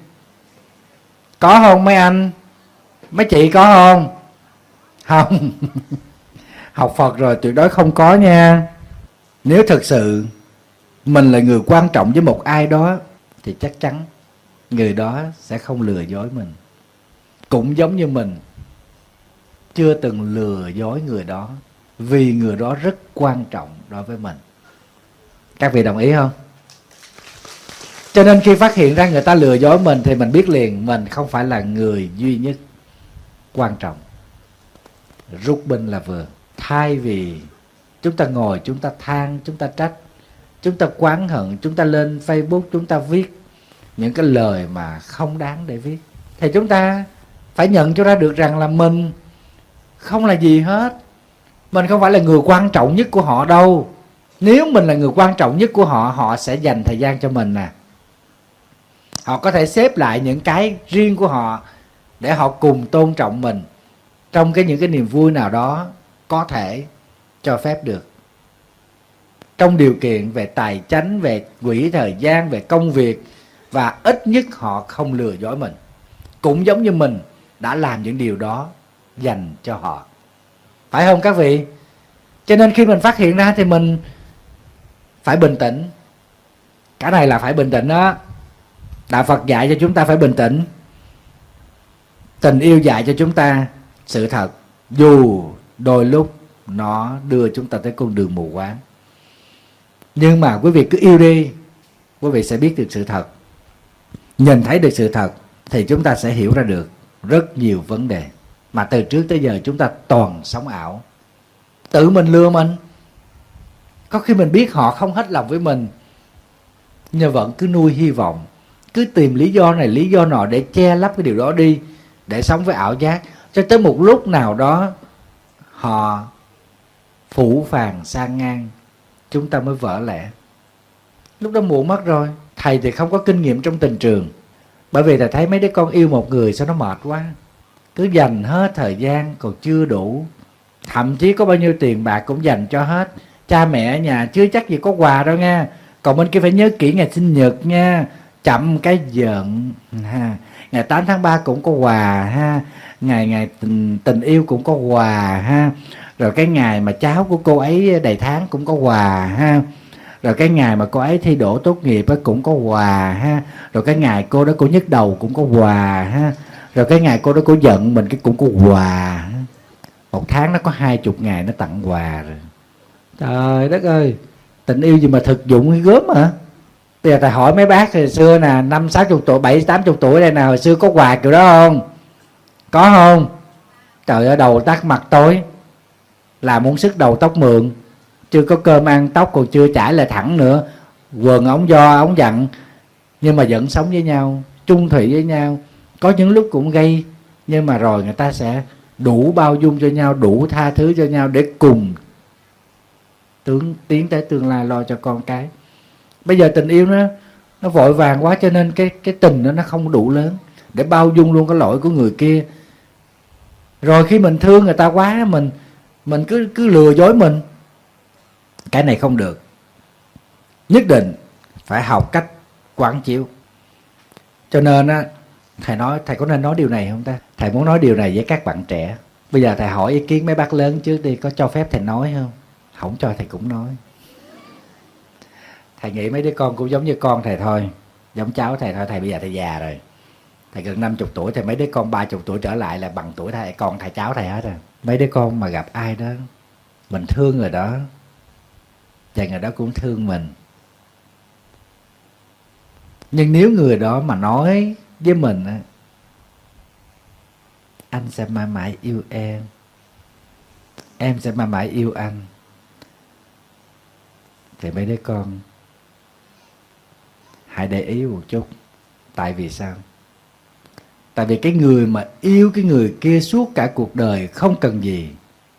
Có không mấy anh? Mấy chị có không? Không. Học Phật rồi tuyệt đối không có nha. Nếu thực sự mình là người quan trọng với một ai đó thì chắc chắn người đó sẽ không lừa dối mình. Cũng giống như mình chưa từng lừa dối người đó, vì người đó rất quan trọng đối với mình. Các vị đồng ý không? Cho nên khi phát hiện ra người ta lừa dối mình thì mình biết liền mình không phải là người duy nhất quan trọng. Rút binh là vừa. Thay vì chúng ta ngồi, chúng ta than, chúng ta trách, chúng ta oán hận, chúng ta lên Facebook, chúng ta viết những cái lời mà không đáng để viết, thì chúng ta phải nhận cho ra được rằng là mình không là gì hết. Mình không phải là người quan trọng nhất của họ đâu. Nếu mình là người quan trọng nhất của họ, họ sẽ dành thời gian cho mình nè. Họ có thể xếp lại những cái riêng của họ để họ cùng tôn trọng mình trong cái những cái niềm vui nào đó có thể cho phép được, trong điều kiện về tài chánh, về quỹ thời gian, về công việc, và ít nhất họ không lừa dối mình. Cũng giống như mình đã làm những điều đó dành cho họ. Phải phải không các vị? Cho nên khi mình phát hiện ra thì mình phải bình tĩnh. Cái này là phải bình tĩnh đó. Đạo Phật dạy cho chúng ta phải bình tĩnh. Tình yêu dạy cho chúng ta sự thật, dù đôi lúc nó đưa chúng ta tới con đường mù quáng. Nhưng mà quý vị cứ yêu đi, quý vị sẽ biết được sự thật. Nhìn thấy được sự thật thì chúng ta sẽ hiểu ra được rất nhiều vấn đề mà từ trước tới giờ chúng ta toàn sống ảo, tự mình lừa mình. Có khi mình biết họ không hết lòng với mình, nhưng vẫn cứ nuôi hy vọng, cứ tìm lý do này lý do nọ để che lấp cái điều đó đi, để sống với ảo giác. Cho tới một lúc nào đó họ phủ phàng sang ngang, chúng ta mới vỡ lẽ. Lúc đó muộn mất rồi. Thầy thì không có kinh nghiệm trong tình trường, bởi vì thầy thấy mấy đứa con yêu một người sao nó mệt quá, cứ dành hết thời gian còn chưa đủ, thậm chí có bao nhiêu tiền bạc cũng dành cho hết. Cha mẹ ở nhà chưa chắc gì có quà đâu nha, còn bên kia phải nhớ kỹ ngày sinh nhật nha, chậm cái giận ha. Ngày tám tháng ba cũng có quà ha, ngày ngày tình, tình yêu cũng có quà ha, rồi cái ngày mà cháu của cô ấy đầy tháng cũng có quà ha, rồi cái ngày mà cô ấy thi đỗ tốt nghiệp cũng có quà ha, rồi cái ngày cô đó cô nhức đầu cũng có quà ha, rồi cái ngày cô đó cô giận mình cái cũng có quà. Một tháng nó có hai chục ngày nó tặng quà rồi. Trời đất ơi, tình yêu gì mà thực dụng hay gớm hả? Bây giờ thầy hỏi mấy bác hồi xưa nè, năm sáu chục tuổi, bảy tám chục tuổi đây nào, hồi xưa có quà kiểu đó không? Có không? Trời ơi, đầu tắt mặt tối, làm muốn sức đầu tóc mượn, chưa có cơm ăn, tóc còn chưa chải lại thẳng nữa, quần ống do ống dặn, nhưng mà vẫn sống với nhau, chung thủy với nhau. Có những lúc cũng gây, nhưng mà rồi người ta sẽ đủ bao dung cho nhau, đủ tha thứ cho nhau để cùng tướng, tiến tới tương lai, lo cho con cái. Bây giờ tình yêu nó nó vội vàng quá, cho nên cái cái tình nó nó không đủ lớn để bao dung luôn cái lỗi của người kia. Rồi khi mình thương người ta quá, mình mình cứ cứ lừa dối mình. Cái này không được. Nhất định phải học cách quán chiếu. Cho nên á, thầy nói, thầy có nên nói điều này không ta? Thầy muốn nói điều này với các bạn trẻ. Bây giờ thầy hỏi ý kiến mấy bác lớn trước đi, có cho phép thầy nói không? Không cho thầy cũng nói. Thầy nghĩ mấy đứa con cũng giống như con thầy thôi, giống cháu thầy thôi. Thầy bây giờ thầy già rồi, thầy gần năm chục tuổi, thì mấy đứa con ba chục tuổi trở lại là bằng tuổi thầy, con thầy cháu thầy hết rồi. Mấy đứa con mà gặp ai đó mình thương người đó, và người đó cũng thương mình, nhưng nếu người đó mà nói với mình anh sẽ mãi mãi yêu em, em sẽ mãi mãi yêu anh, thì mấy đứa con hãy để ý một chút. Tại vì sao? Tại vì cái người mà yêu cái người kia suốt cả cuộc đời không cần gì,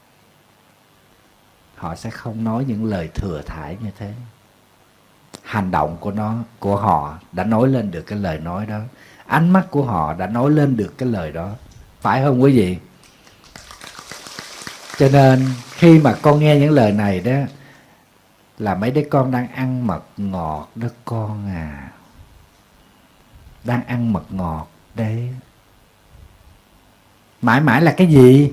họ sẽ không nói những lời thừa thãi như thế. Hành động của nó, của họ đã nói lên được cái lời nói đó, ánh mắt của họ đã nói lên được cái lời đó, phải không quý vị? Cho nên khi mà con nghe những lời này đó, là mấy đứa con đang ăn mật ngọt đó con à, đang ăn mật ngọt đấy. Mãi mãi là cái gì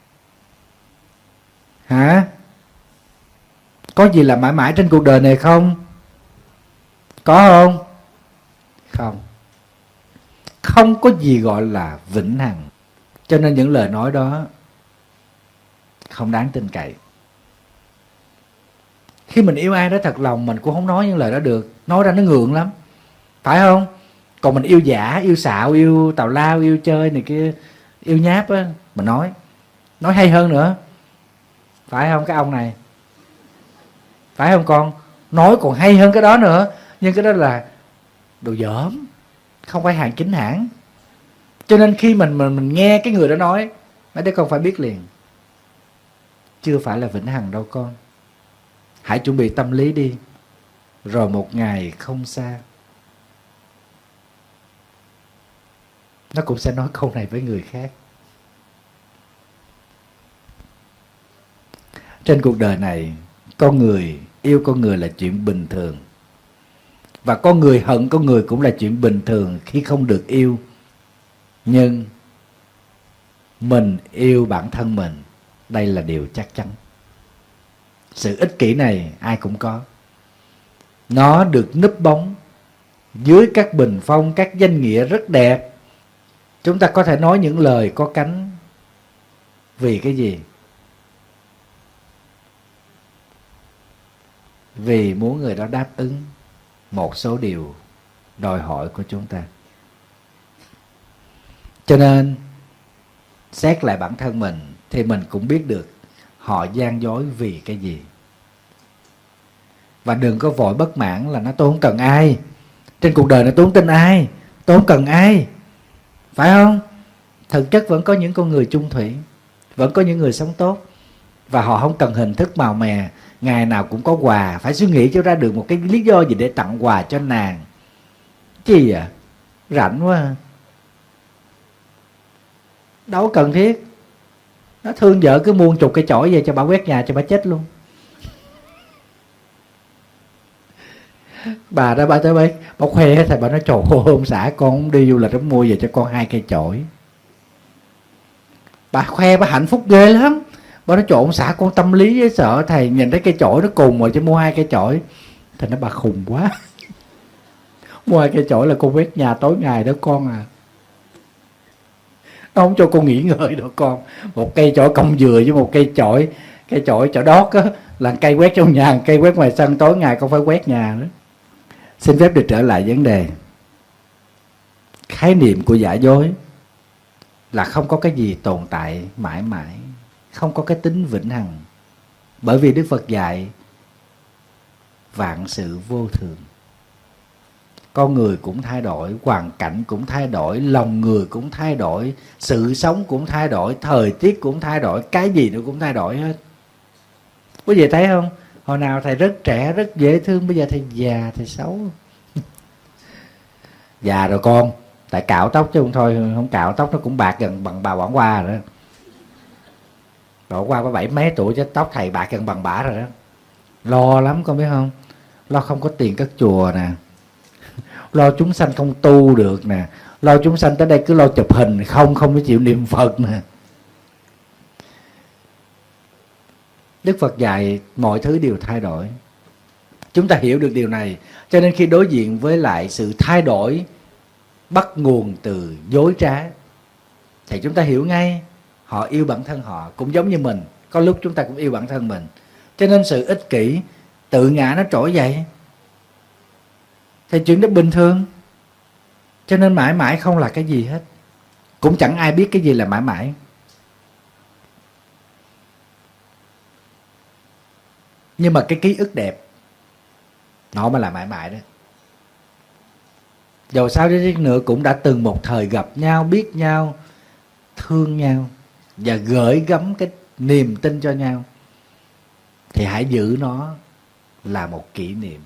hả? Có gì là mãi mãi trên cuộc đời này không? Có không? Không. Không có gì gọi là vĩnh hằng. Cho nên những lời nói đó không đáng tin cậy. Khi mình yêu ai đó thật lòng, mình cũng không nói những lời đó được, nói ra nó ngượng lắm, phải không? Còn mình yêu giả, yêu xạo, yêu tào lao, yêu chơi này kia, yêu nháp á, mình nói nói hay hơn nữa, phải không các ông này? Phải không con? Nói còn hay hơn cái đó nữa. Nhưng cái đó là đồ dởm, không phải hàng chính hãng. Cho nên khi mình mình, mình nghe cái người đó nói, mấy đứa con phải biết liền, chưa phải là vĩnh hằng đâu con. Hãy chuẩn bị tâm lý đi, rồi một ngày không xa nó cũng sẽ nói câu này với người khác. Trên cuộc đời này, con người yêu con người là chuyện bình thường, và con người hận con người cũng là chuyện bình thường khi không được yêu. Nhưng mình yêu bản thân mình Đây là điều chắc chắn. Sự ích kỷ này ai cũng có. Nó được núp bóng dưới các bình phong, các danh nghĩa rất đẹp. Chúng ta có thể nói những lời có cánh vì cái gì? Vì muốn người đó đáp ứng một số điều đòi hỏi của chúng ta. Cho nên xét lại bản thân mình thì mình cũng biết được họ gian dối vì cái gì. Và đừng có vội bất mãn là nó tôi không cần ai. Trên cuộc đời này tôi không tin ai, tôi không cần ai, phải không? Thực chất vẫn có những con người chung thủy, vẫn có những người sống tốt. Và họ không cần hình thức màu mè, ngày nào cũng có quà. Phải suy nghĩ cho ra được một cái lý do gì để tặng quà cho nàng. Chi à? Rảnh quá à. Đâu cần thiết. Nó thương vợ cứ mua chục cây chổi về cho bà quét nhà cho bà chết luôn. Bà đó bà tới bấy, bà khoe thầy, bà nói trời ơi ông xã con đi du lịch, ông mua về cho con hai cây chổi. Bà khoe bà hạnh phúc ghê lắm. Bà nói trời ông xã con tâm lý với sợ thầy nhìn thấy cây chổi nó cùng rồi cho mua hai cây chổi. Thầy nói bà khùng quá. Mua hai cây chổi là con quét nhà tối ngày đó con à. Nó không cho con nghỉ ngơi đâu con. Một cây chổi cong dừa với một cây chổi, cây chổi chổi đót á, là cây quét trong nhà, cây quét ngoài sân, tối ngày con phải quét nhà nữa. Xin phép được trở lại vấn đề. Khái niệm của giả dối là không có cái gì tồn tại mãi mãi, không có cái tính vĩnh hằng. Bởi vì Đức Phật dạy vạn sự vô thường. Con người cũng thay đổi, hoàn cảnh cũng thay đổi, lòng người cũng thay đổi, sự sống cũng thay đổi, thời tiết cũng thay đổi, cái gì nó cũng thay đổi hết. Quý vị thấy không? Hồi nào thầy rất trẻ, rất dễ thương, bây giờ thầy già, thầy xấu. Già rồi con, tại cạo tóc chứ không thôi, không cạo tóc nó cũng bạc gần bằng bà Quản Hoa rồi đó. Bà Quản Hoa có bảy mấy tuổi chứ tóc thầy bạc gần bằng bả rồi đó. Lo lắm con biết không? Lo không có tiền cất chùa nè, lo chúng sanh không tu được nè, lo chúng sanh tới đây cứ lo chụp hình không, không có chịu niệm Phật nè. Đức Phật dạy mọi thứ đều thay đổi. Chúng ta hiểu được điều này, cho nên khi đối diện với lại sự thay đổi bắt nguồn từ dối trá thì chúng ta hiểu ngay họ yêu bản thân họ cũng giống như mình. Có lúc chúng ta cũng yêu bản thân mình. Cho nên sự ích kỷ, tự ngã nó trỗi dậy thì chuyện đó bình thường. Cho nên mãi mãi không là cái gì hết. Cũng chẳng ai biết cái gì là mãi mãi. Nhưng mà cái ký ức đẹp nó mới là mãi mãi đó. Dầu sao đi nữa cũng đã từng một thời gặp nhau, biết nhau, thương nhau và gửi gắm cái niềm tin cho nhau, thì hãy giữ nó là một kỷ niệm,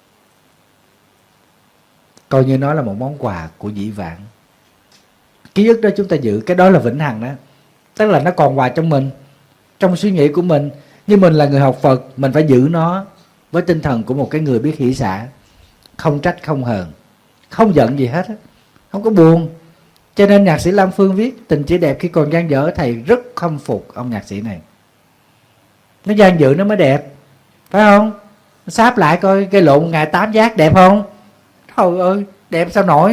coi như nó là một món quà của dĩ vãng. Ký ức đó chúng ta giữ, cái đó là vĩnh hằng đó. Tức là nó còn hoài trong mình, trong suy nghĩ của mình. Nhưng mình là người học Phật, mình phải giữ nó với tinh thần của một cái người biết hỷ xả, không trách không hờn, không giận gì hết, không có buồn. Cho nên nhạc sĩ Lam Phương viết Tình Chỉ Đẹp Khi Còn Dang Dở, thầy rất khâm phục ông nhạc sĩ này. Nó dang dở nó mới đẹp, phải không? Sáp lại coi cây lộn ngày tám giác đẹp không? Trời ơi, đẹp sao nổi.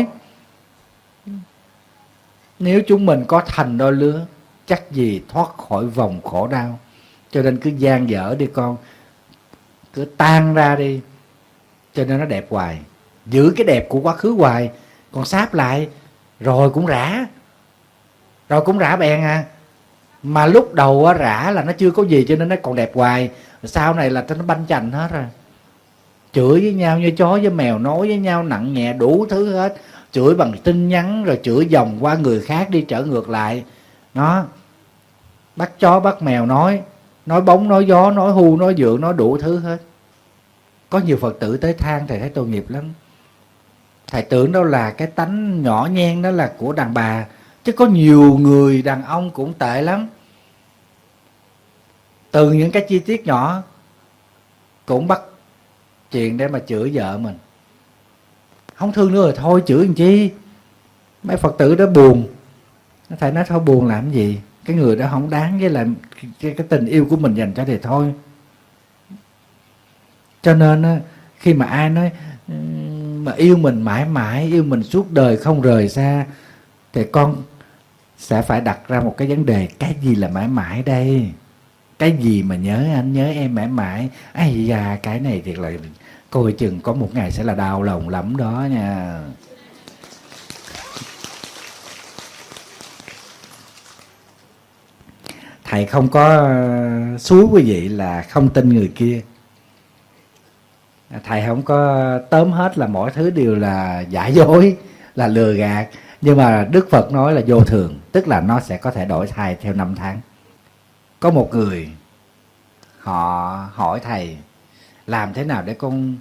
Nếu chúng mình có thành đôi lứa, chắc gì thoát khỏi vòng khổ đau. Cho nên cứ dang dở đi con, cứ tan ra đi, cho nên nó đẹp hoài. Giữ cái đẹp của quá khứ hoài, còn sáp lại rồi cũng rã, rồi cũng rã bèn à. Mà lúc đầu rã là nó chưa có gì, cho nên nó còn đẹp hoài. Sau này là nó banh chành hết rồi. Chửi với nhau như chó với mèo, nói với nhau nặng nhẹ đủ thứ hết. Chửi bằng tin nhắn, rồi chửi dòng qua người khác đi trở ngược lại. Nó bắt chó bắt mèo nói, nói bóng nói gió, nói hu nói dượng, nói đủ thứ hết. Có nhiều Phật tử tới than thầy thấy tội nghiệp lắm. Thầy tưởng đâu là cái tánh nhỏ nhen đó là của đàn bà, chứ có nhiều người đàn ông cũng tệ lắm. Từ những cái chi tiết nhỏ cũng bắt chuyện để mà chửi vợ mình. Không thương nữa rồi thôi chửi làm chi. Mấy Phật tử đó buồn. Thầy nói thôi buồn làm gì, cái người đó không đáng với lại cái, cái tình yêu của mình dành cho thì thôi. Cho nên á, khi mà ai nói mà yêu mình mãi mãi, yêu mình suốt đời không rời xa, thì con sẽ phải đặt ra một cái vấn đề: cái gì là mãi mãi đây? Cái gì mà nhớ anh, nhớ em mãi mãi? Ây da, cái này thiệt là coi chừng có một ngày sẽ là đau lòng lắm đó nha. Thầy không có xúi quý vị là không tin người kia. Thầy không có tóm hết là mọi thứ đều là giả dối, là lừa gạt. Nhưng mà Đức Phật nói là vô thường, tức là nó sẽ có thể đổi thay theo năm tháng. Có một người họ hỏi thầy: làm thế nào để con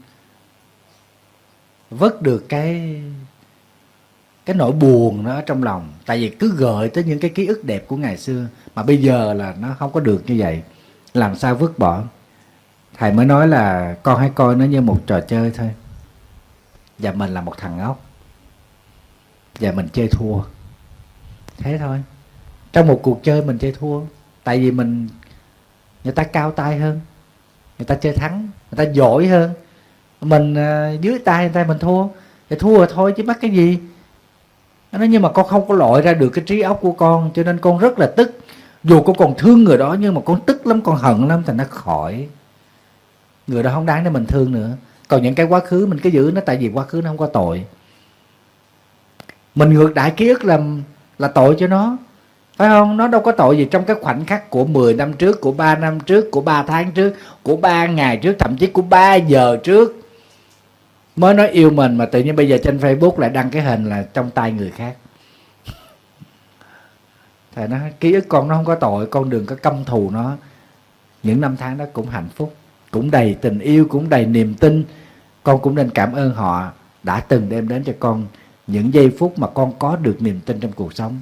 vớt được cái cái nỗi buồn đó ở trong lòng? Tại vì cứ gợi tới những cái ký ức đẹp của ngày xưa, mà bây giờ là nó không có được như vậy, làm sao vứt bỏ? Thầy mới nói là con hãy coi nó như một trò chơi thôi, và mình là một thằng ngốc, và mình chơi thua. Thế thôi. Trong một cuộc chơi mình chơi thua, tại vì mình người ta cao tay hơn, người ta chơi thắng, người ta giỏi hơn, mình uh, dưới tay người ta mình thua. Thì thua rồi thôi chứ mắc cái gì. Nó nói nhưng mà con không có loại ra được cái trí óc của con, cho nên con rất là tức. Dù con còn thương người đó nhưng mà con tức lắm, con hận lắm. Thì nó khỏi, người đó không đáng để mình thương nữa. Còn những cái quá khứ mình cứ giữ nó, tại vì quá khứ nó không có tội. Mình ngược đại ký ức làm là tội cho nó, phải không? Nó đâu có tội gì trong cái khoảnh khắc của mười năm trước, của ba năm trước, của ba tháng trước, của ba ngày trước, thậm chí của ba giờ trước. Mới nói yêu mình mà tự nhiên bây giờ trên Facebook lại đăng cái hình là trong tay người khác. Thầy nói ký ức con nó không có tội, con đừng có căm thù nó. Những năm tháng đó cũng hạnh phúc, cũng đầy tình yêu, cũng đầy niềm tin. Con cũng nên cảm ơn họ đã từng đem đến cho con những giây phút mà con có được niềm tin trong cuộc sống.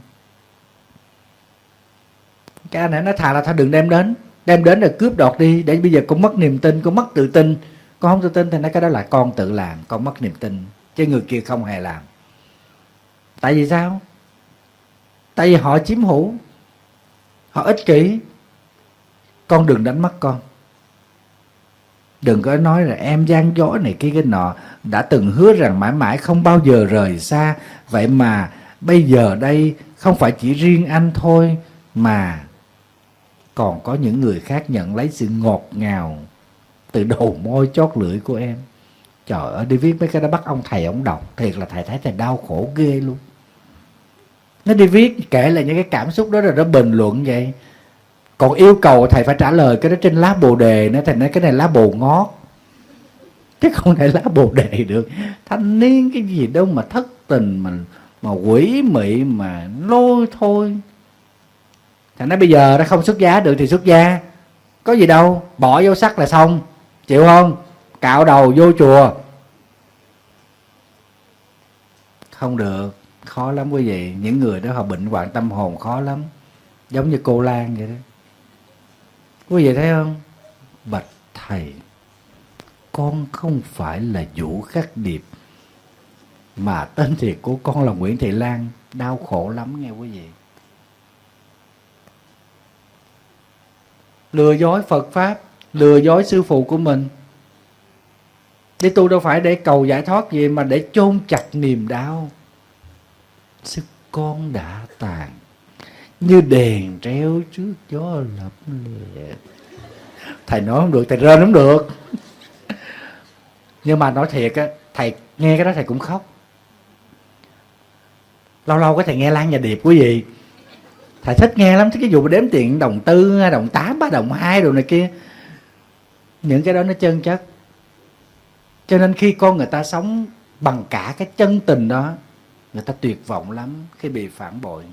Cái anh ấy nói thà là thôi đừng đem đến. Đem đến rồi cướp đoạt đi, để bây giờ con mất niềm tin, con mất tự tin. Con không tự tin thì nói cái đó là con tự làm, con mất niềm tin, chứ người kia không hề làm. Tại vì sao? Tại vì họ chiếm hữu, họ ích kỷ. Con đừng đánh mất con. Đừng có nói là em gian dối này kia cái nọ, đã từng hứa rằng mãi mãi không bao giờ rời xa. Vậy mà bây giờ đây không phải chỉ riêng anh thôi, mà còn có những người khác nhận lấy sự ngọt ngào từ đầu môi chót lưỡi của em. Trời ơi, đi viết mấy cái đó bắt ông thầy ông đọc, thiệt là thầy thấy thầy đau khổ ghê luôn. Nó đi viết kể là những cái cảm xúc đó rồi nó bình luận vậy. Còn yêu cầu thầy phải trả lời cái đó trên lá bồ đề nữa. Thầy nói cái này lá bồ ngót, chứ không thể lá bồ đề được. Thanh niên cái gì đâu mà thất tình, mà mà quỷ mị, mà lôi thôi. Thầy nói bây giờ nó không xuất giá được thì xuất gia, có gì đâu, bỏ vô sắc là xong. Chịu không? Cạo đầu vô chùa. Không được, khó lắm quý vị. Những người đó họ bệnh hoạn tâm hồn khó lắm. Giống như cô Lan vậy đó. Quý vị thấy không? Bạch thầy, con không phải là Vũ Khắc Điệp, mà tên thiệt của con là Nguyễn Thị Lan. Đau khổ lắm nghe quý vị. Lừa dối Phật Pháp, lừa dối sư phụ của mình. Đi tu đâu phải để cầu giải thoát gì, mà để chôn chặt niềm đau. Sức con đã tàn, như đèn treo trước gió lập lè. Thầy nói không được, thầy rên không được. Nhưng mà nói thiệt á, thầy nghe cái đó thầy cũng khóc. Lâu lâu cái thầy nghe Lan Nhà Điệp quý vị, thầy thích nghe lắm. Cái vụ mà đếm tiền đồng tư, đồng tám, ba đồng hai đồ này kia, những cái đó nó chân chất. Cho nên khi con người ta sống bằng cả cái chân tình đó, người ta tuyệt vọng lắm khi bị phản bội.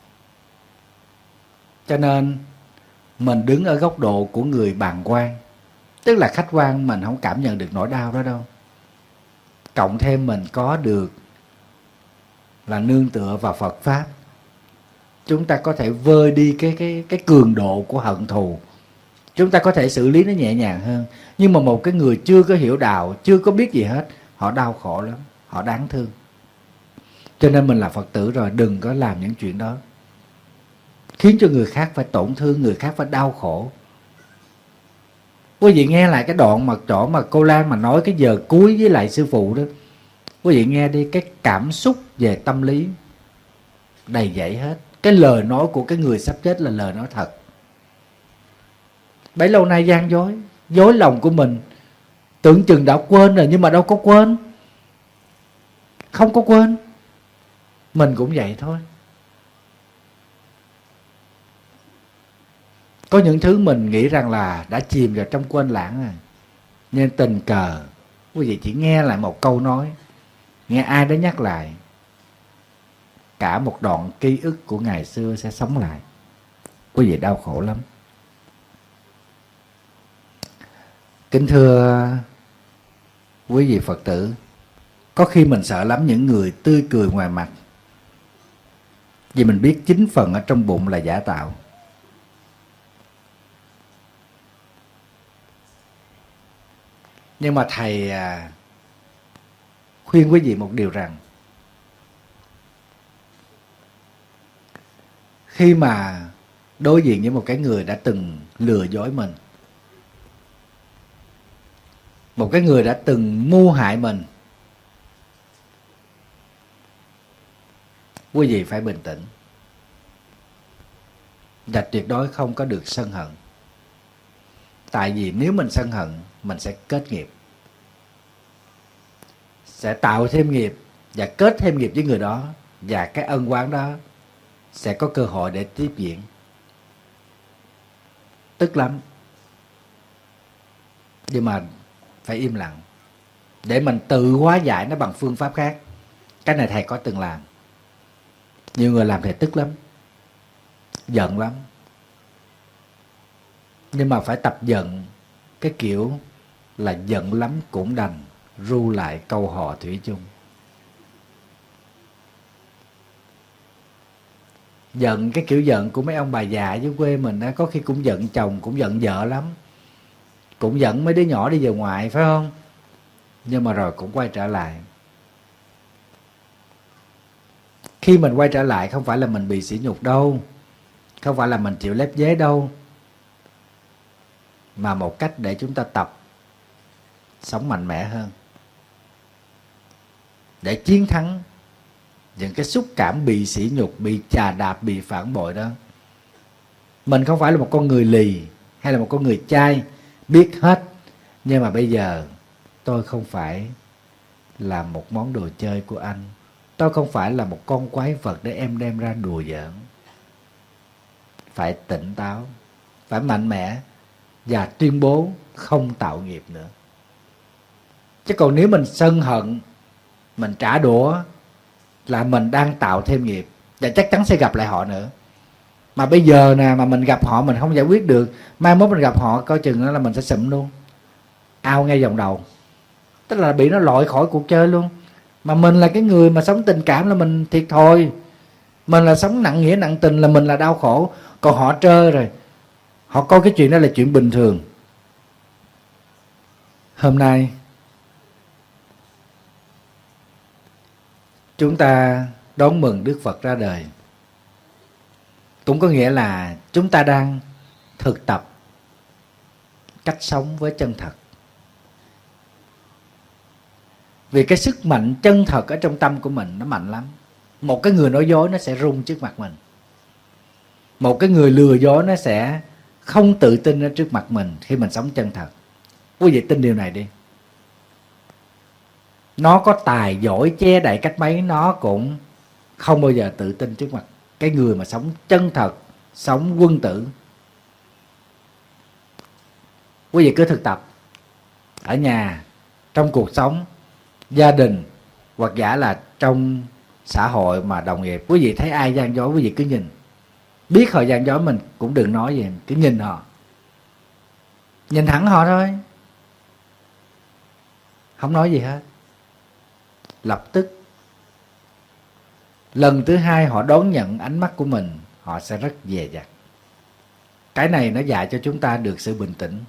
Cho nên mình đứng ở góc độ của người bàng quan, tức là khách quan, mình không cảm nhận được nỗi đau đó đâu. Cộng thêm mình có được là nương tựa vào Phật Pháp, chúng ta có thể vơi đi cái, cái, cái cường độ của hận thù. Chúng ta có thể xử lý nó nhẹ nhàng hơn. Nhưng mà một cái người chưa có hiểu đạo, chưa có biết gì hết, họ đau khổ lắm, họ đáng thương. Cho nên mình là Phật tử rồi, đừng có làm những chuyện đó. khiến cho người khác phải tổn thương, người khác phải đau khổ. Quý vị nghe lại cái đoạn mà chỗ mà cô Lan mà nói cái giờ cuối với lại sư phụ đó, quý vị nghe đi, cái cảm xúc về tâm lý đầy dẫy hết. Cái lời nói của cái người sắp chết là lời nói thật. Bấy lâu nay gian dối, dối lòng của mình, tưởng chừng đã quên rồi nhưng mà đâu có quên. Không có quên. Mình cũng vậy thôi. Có những thứ mình nghĩ rằng là đã chìm vào trong quên lãng rồi, nhưng tình cờ quý vị chỉ nghe lại một câu nói, nghe ai đó nhắc lại, cả một đoạn ký ức của ngày xưa sẽ sống lại. Quý vị đau khổ lắm. Kính thưa quý vị Phật tử, có khi mình sợ lắm những người tươi cười ngoài mặt, vì mình biết chính phần ở trong bụng là giả tạo. Nhưng mà thầy à, khuyên quý vị một điều rằng, khi mà đối diện với một cái người đã từng lừa dối mình, một cái người đã từng mưu hại mình, quý vị phải bình tĩnh và tuyệt đối không có được sân hận. Tại vì nếu mình sân hận, mình sẽ kết nghiệp, sẽ tạo thêm nghiệp và kết thêm nghiệp với người đó, và cái ân oán đó sẽ có cơ hội để tiếp diễn. Tức lắm. Nhưng mà phải im lặng để mình tự hóa giải nó bằng phương pháp khác. Cái này thầy có từng làm. Nhiều người làm thầy tức lắm, giận lắm. Nhưng mà phải tập giận cái kiểu là giận lắm cũng đành, ru lại câu hò thủy chung. Giận cái kiểu giận của mấy ông bà già dưới quê mình á, có khi cũng giận chồng, cũng giận vợ lắm, cũng giận mấy đứa nhỏ đi về ngoại, phải không? Nhưng mà rồi cũng quay trở lại. Khi mình quay trở lại không phải là mình bị sỉ nhục đâu, không phải là mình chịu lép vế đâu, mà một cách để chúng ta tập sống mạnh mẽ hơn, để chiến thắng những cái xúc cảm bị sỉ nhục, bị chà đạp, bị phản bội đó. Mình không phải là một con người lì hay là một con người chai biết hết, nhưng mà bây giờ tôi không phải là một món đồ chơi của anh, tôi không phải là một con quái vật để em đem ra đùa giỡn. Phải tỉnh táo, phải mạnh mẽ và tuyên bố không tạo nghiệp nữa. Chứ còn nếu mình sân hận, mình trả đũa, là mình đang tạo thêm nghiệp, và chắc chắn sẽ gặp lại họ nữa. Mà bây giờ nè, mà mình gặp họ mình không giải quyết được, mai mốt mình gặp họ coi chừng đó là mình sẽ sụm luôn, ao ngay vòng đầu, tức là bị nó loại khỏi cuộc chơi luôn. Mà mình là cái người mà sống tình cảm là mình thiệt thòi, mình là sống nặng nghĩa nặng tình là mình là đau khổ. Còn họ trơ rồi, họ coi cái chuyện đó là chuyện bình thường. Hôm nay chúng ta đón mừng Đức Phật ra đời, cũng có nghĩa là chúng ta đang thực tập cách sống với chân thật. Vì cái sức mạnh chân thật ở trong tâm của mình nó mạnh lắm. Một cái người nói dối nó sẽ run trước mặt mình, một cái người lừa dối nó sẽ không tự tin ở trước mặt mình khi mình sống chân thật. Quý vị tin điều này đi. Nó có tài giỏi che đậy cách mấy, nó cũng không bao giờ tự tin trước mặt cái người mà sống chân thật, sống quân tử. Quý vị cứ thực tập ở nhà, trong cuộc sống, gia đình, hoặc giả là trong xã hội mà đồng nghiệp. Quý vị thấy ai gian dối, quý vị cứ nhìn. Biết họ gian dối mình cũng đừng nói gì, cứ nhìn họ, nhìn thẳng họ thôi, không nói gì hết. Lập tức lần thứ hai họ đón nhận ánh mắt của mình, họ sẽ rất dè dặt. Cái này nó dạy cho chúng ta được sự bình tĩnh.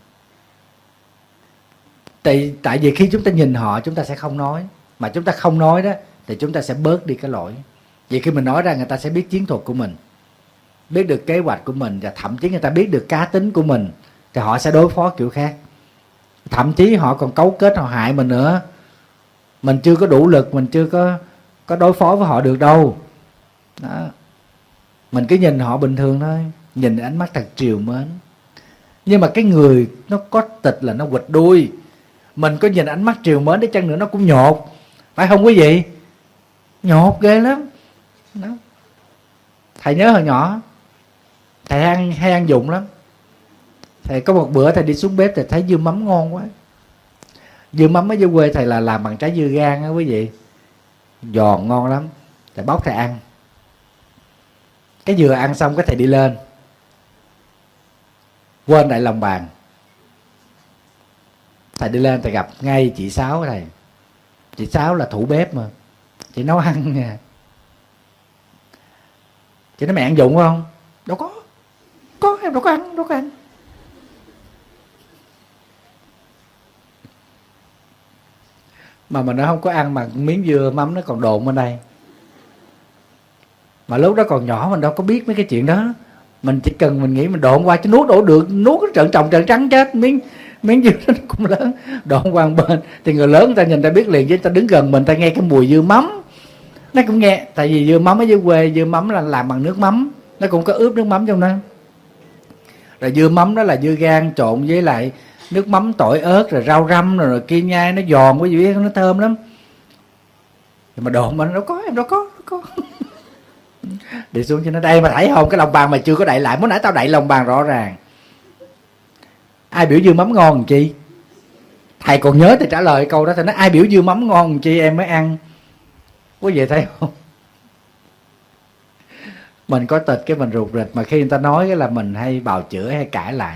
Tại, tại vì khi chúng ta nhìn họ, chúng ta sẽ không nói. Mà chúng ta không nói đó, thì chúng ta sẽ bớt đi cái lỗi. Vì khi mình nói ra, người ta sẽ biết chiến thuật của mình. biết được kế hoạch của mình, và thậm chí người ta biết được cá tính của mình, thì họ sẽ đối phó kiểu khác. Thậm chí họ còn cấu kết họ hại mình nữa. Mình chưa có đủ lực, mình chưa có có đối phó với họ được đâu. Đó. Mình cứ nhìn họ bình thường thôi, nhìn ánh mắt thật trìu mến. Nhưng mà cái người nó có tịch là nó quỵt đuôi. Mình có nhìn ánh mắt trìu mến để chăng nữa nó cũng nhột, phải không quý vị? Nhột ghê lắm. Đó. Thầy nhớ hồi nhỏ thầy ăn, hay ăn dụng lắm. Thầy có một bữa thầy đi xuống bếp, thầy thấy dưa mắm ngon quá. Dưa mắm ở dưới quê thầy là làm bằng trái dưa gan á quý vị, giòn ngon lắm. Thầy bóc thầy ăn. Cái vừa ăn xong cái thầy đi lên, quên đại lòng bàn. Thầy đi lên thầy gặp ngay chị Sáu thầy. Chị Sáu là thủ bếp mà, chị nấu ăn nha. Chị nói mẹ ăn dụng không? Đâu có. Có, em đâu có ăn, đâu có ăn. Mà mình nó không có ăn, mà miếng dưa mắm nó còn độn bên đây. Mà lúc đó còn nhỏ mình đâu có biết mấy cái chuyện đó. Mình chỉ cần mình nghĩ mình độn qua chứ nuốt đổ được, nuốt cái trợn trồng trợn trắng chết. Miếng miếng dưa nó cũng lớn, độn qua một bên thì người lớn người ta nhìn ta biết liền, chứ ta đứng gần mình ta nghe cái mùi dưa mắm nó cũng nghe. Tại vì dưa mắm ở dưới quê, dưa mắm là làm bằng nước mắm, nó cũng có ướp nước mắm trong đó. Rồi dưa mắm đó là dưa gan trộn với lại nước mắm tỏi ớt rồi rau răm rồi, rồi kia nhai, nó giòn quý vị, nó thơm lắm. Nhưng mà độn mà nó đâu có, em đâu có, đâu có. Đi xuống cho nó đây mà thấy không, cái lòng bàn mà chưa có đậy lại. Mới nãy tao đậy lòng bàn rõ ràng. Ai biểu dưa mắm ngon làm chi? Thầy còn nhớ thầy trả lời câu đó. Thầy nói ai biểu dưa mắm ngon làm chi em mới ăn. Quý vị thấy không? Mình có tịch cái mình rụt rịch, mà khi người ta nói cái là mình hay bào chữa hay cãi lại.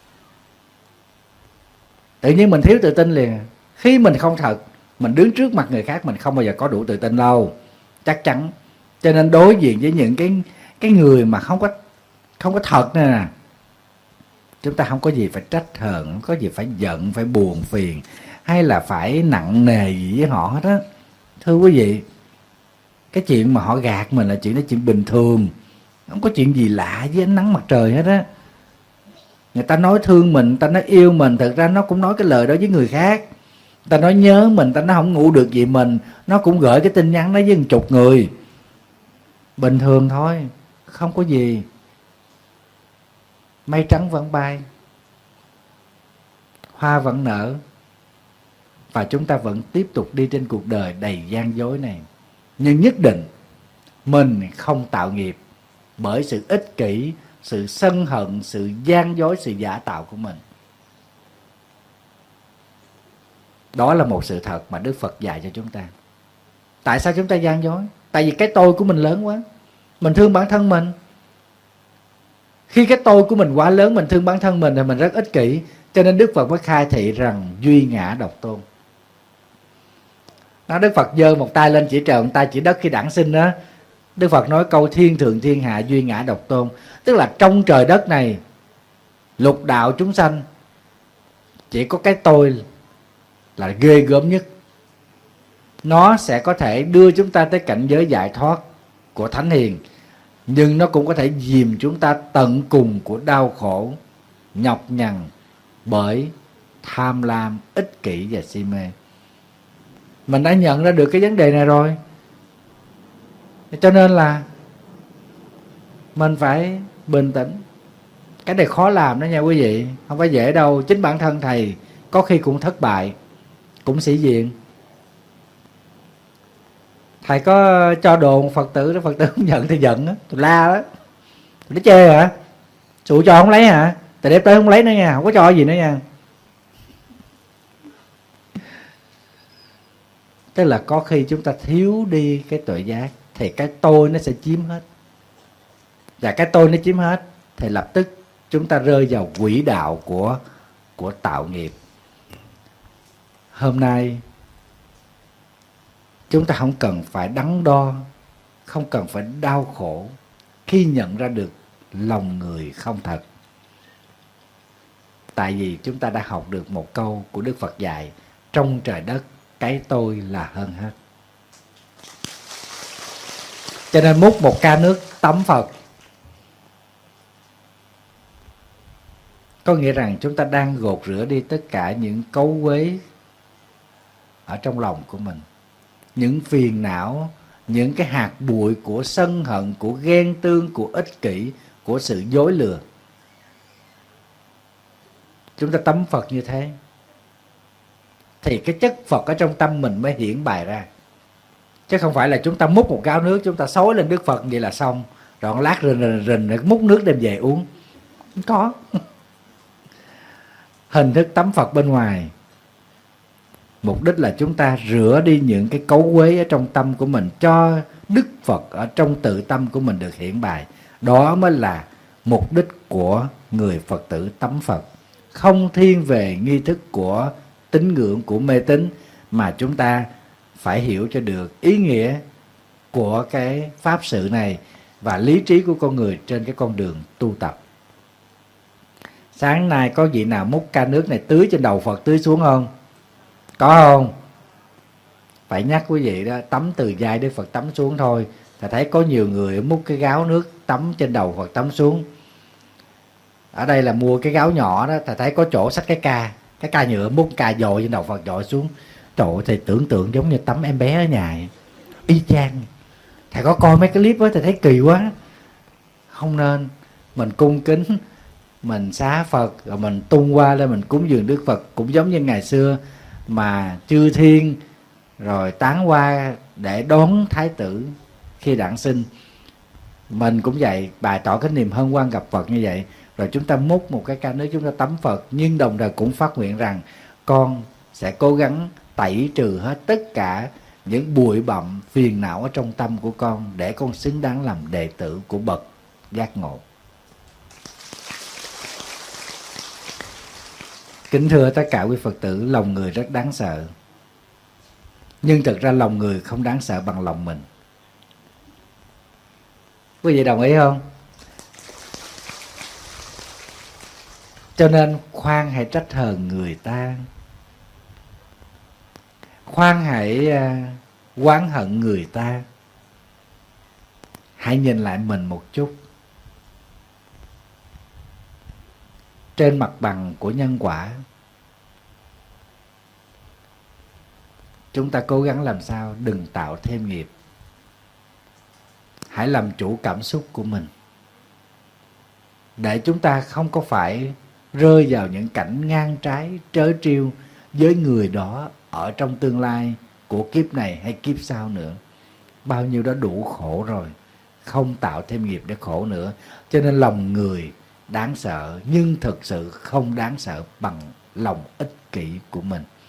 Tự nhiên mình thiếu tự tin liền. Khi mình không thật, mình đứng trước mặt người khác mình không bao giờ có đủ tự tin đâu, chắc chắn. Cho nên đối diện với những cái cái người mà không có không có thật nè, chúng ta không có gì phải trách hờn, không có gì phải giận, phải buồn phiền, hay là phải nặng nề gì với họ hết á. Thưa quý vị, cái chuyện mà họ gạt mình là chuyện đó chuyện bình thường, không có chuyện gì lạ với ánh nắng mặt trời hết á. Người ta nói thương mình, người ta nói yêu mình, thực ra nó cũng nói cái lời đó với người khác. Người ta nói nhớ mình, người ta nói không ngủ được gì mình, nó cũng gửi cái tin nhắn đó với một chục người. Bình thường thôi, không có gì. Mây trắng vẫn bay, hoa vẫn nở, và chúng ta vẫn tiếp tục đi trên cuộc đời đầy gian dối này. Nhưng nhất định mình không tạo nghiệp bởi sự ích kỷ, sự sân hận, sự gian dối, sự giả tạo của mình. Đó là một sự thật mà Đức Phật dạy cho chúng ta. Tại sao chúng ta gian dối? Tại vì cái tôi của mình lớn quá. Mình thương bản thân mình. Khi cái tôi của mình quá lớn, mình thương bản thân mình thì mình rất ích kỷ. Cho nên Đức Phật mới khai thị rằng duy ngã độc tôn. Đó, Đức Phật giơ một tay lên chỉ trời, một tay chỉ đất khi đản sinh đó. Đức Phật nói câu thiên thượng thiên hạ duy ngã độc tôn. Tức là trong trời đất này, lục đạo chúng sanh, chỉ có cái tôi là ghê gớm nhất. Nó sẽ có thể đưa chúng ta tới cảnh giới giải thoát của Thánh Hiền, nhưng nó cũng có thể dìm chúng ta tận cùng của đau khổ, nhọc nhằn bởi tham lam, ích kỷ và si mê. Mình đã nhận ra được cái vấn đề này rồi, cho nên là mình phải bình tĩnh. Cái này khó làm đó nha quý vị, không phải dễ đâu. Chính bản thân thầy có khi cũng thất bại, cũng sĩ diện. Thầy có cho đồ một Phật tử đó, Phật tử không nhận thì giận á, tôi la đó. Tôi nói chê hả? Sụ cho không lấy hả? Thầy đẹp tới không lấy nữa nha, không có cho gì nữa nha. Tức là có khi chúng ta thiếu đi cái tuệ giác thì cái tôi nó sẽ chiếm hết. Và cái tôi nó chiếm hết thì lập tức chúng ta rơi vào quỹ đạo của, của tạo nghiệp. Hôm nay chúng ta không cần phải đắn đo, không cần phải đau khổ khi nhận ra được lòng người không thật. Tại vì chúng ta đã học được một câu của Đức Phật dạy: trong trời đất cái tôi là hơn hết. Cho nên múc một ca nước tắm Phật, Có nghĩa rằng chúng ta đang gột rửa đi tất cả những cấu uế ở trong lòng của mình, những phiền não, những cái hạt bụi của sân hận, của ghen tương, của ích kỷ, của sự dối lừa. Chúng ta tắm Phật như thế thì cái chất Phật ở trong tâm mình mới hiển bày ra. Chứ không phải là chúng ta múc một gáo nước, chúng ta xối lên Đức Phật vậy là xong, rồi lát rình rình rình rồi múc nước đem về uống. Không có. Hình thức tắm Phật bên ngoài, mục đích là chúng ta rửa đi những cái cấu uế ở trong tâm của mình, cho Đức Phật ở trong tự tâm của mình được hiển bày. Đó mới là mục đích của người Phật tử tắm Phật. Không thiên về nghi thức của tín ngưỡng, của mê tín, mà chúng ta phải hiểu cho được ý nghĩa của cái pháp sự này và lý trí của con người trên cái con đường tu tập. Sáng nay có vị nào múc ca nước này tưới trên đầu Phật tưới xuống không? Có không? Phải nhắc quý vị đó, tắm từ vai Đức Phật tắm xuống thôi. Thầy thấy có nhiều người múc cái gáo nước tắm trên đầu Phật tắm xuống. Ở đây là mua cái gáo nhỏ đó, thầy thấy có chỗ xách cái ca, cái ca nhựa múc ca dội trên đầu Phật dội xuống. Trời ơi, thầy tưởng tượng giống như tắm em bé ở nhà vậy. Y chang. Thầy có coi mấy cái clip đó, thầy thấy kỳ quá. Không nên. Mình cung kính, mình xá Phật, rồi mình tung qua lên mình cúng dường Đức Phật. Cũng giống như ngày xưa mà chư thiên rồi tán hoa để đón thái tử khi đản sinh. Mình cũng vậy, bày tỏ cái niềm hân hoan gặp Phật như vậy. Rồi chúng ta múc một cái ca nước chúng ta tắm Phật, nhưng đồng thời cũng phát nguyện rằng con sẽ cố gắng tẩy trừ hết tất cả những bụi bặm phiền não ở trong tâm của con, để con xứng đáng làm đệ tử của bậc giác ngộ. Kính thưa tất cả quý Phật tử, lòng người rất đáng sợ, nhưng thực ra lòng người không đáng sợ bằng lòng mình. Quý vị đồng ý không? Cho nên khoan hãy trách hờn người ta, khoan hãy uh, oán hận người ta. Hãy nhìn lại mình một chút. Trên mặt bằng của nhân quả, chúng ta cố gắng làm sao đừng tạo thêm nghiệp. Hãy làm chủ cảm xúc của mình, để chúng ta không có phải rơi vào những cảnh ngang trái trớ trêu với người đó ở trong tương lai của kiếp này hay kiếp sau nữa. Bao nhiêu đó đủ khổ rồi, không tạo thêm nghiệp để khổ nữa. Cho nên lòng người đáng sợ, nhưng thực sự không đáng sợ bằng lòng ích kỷ của mình.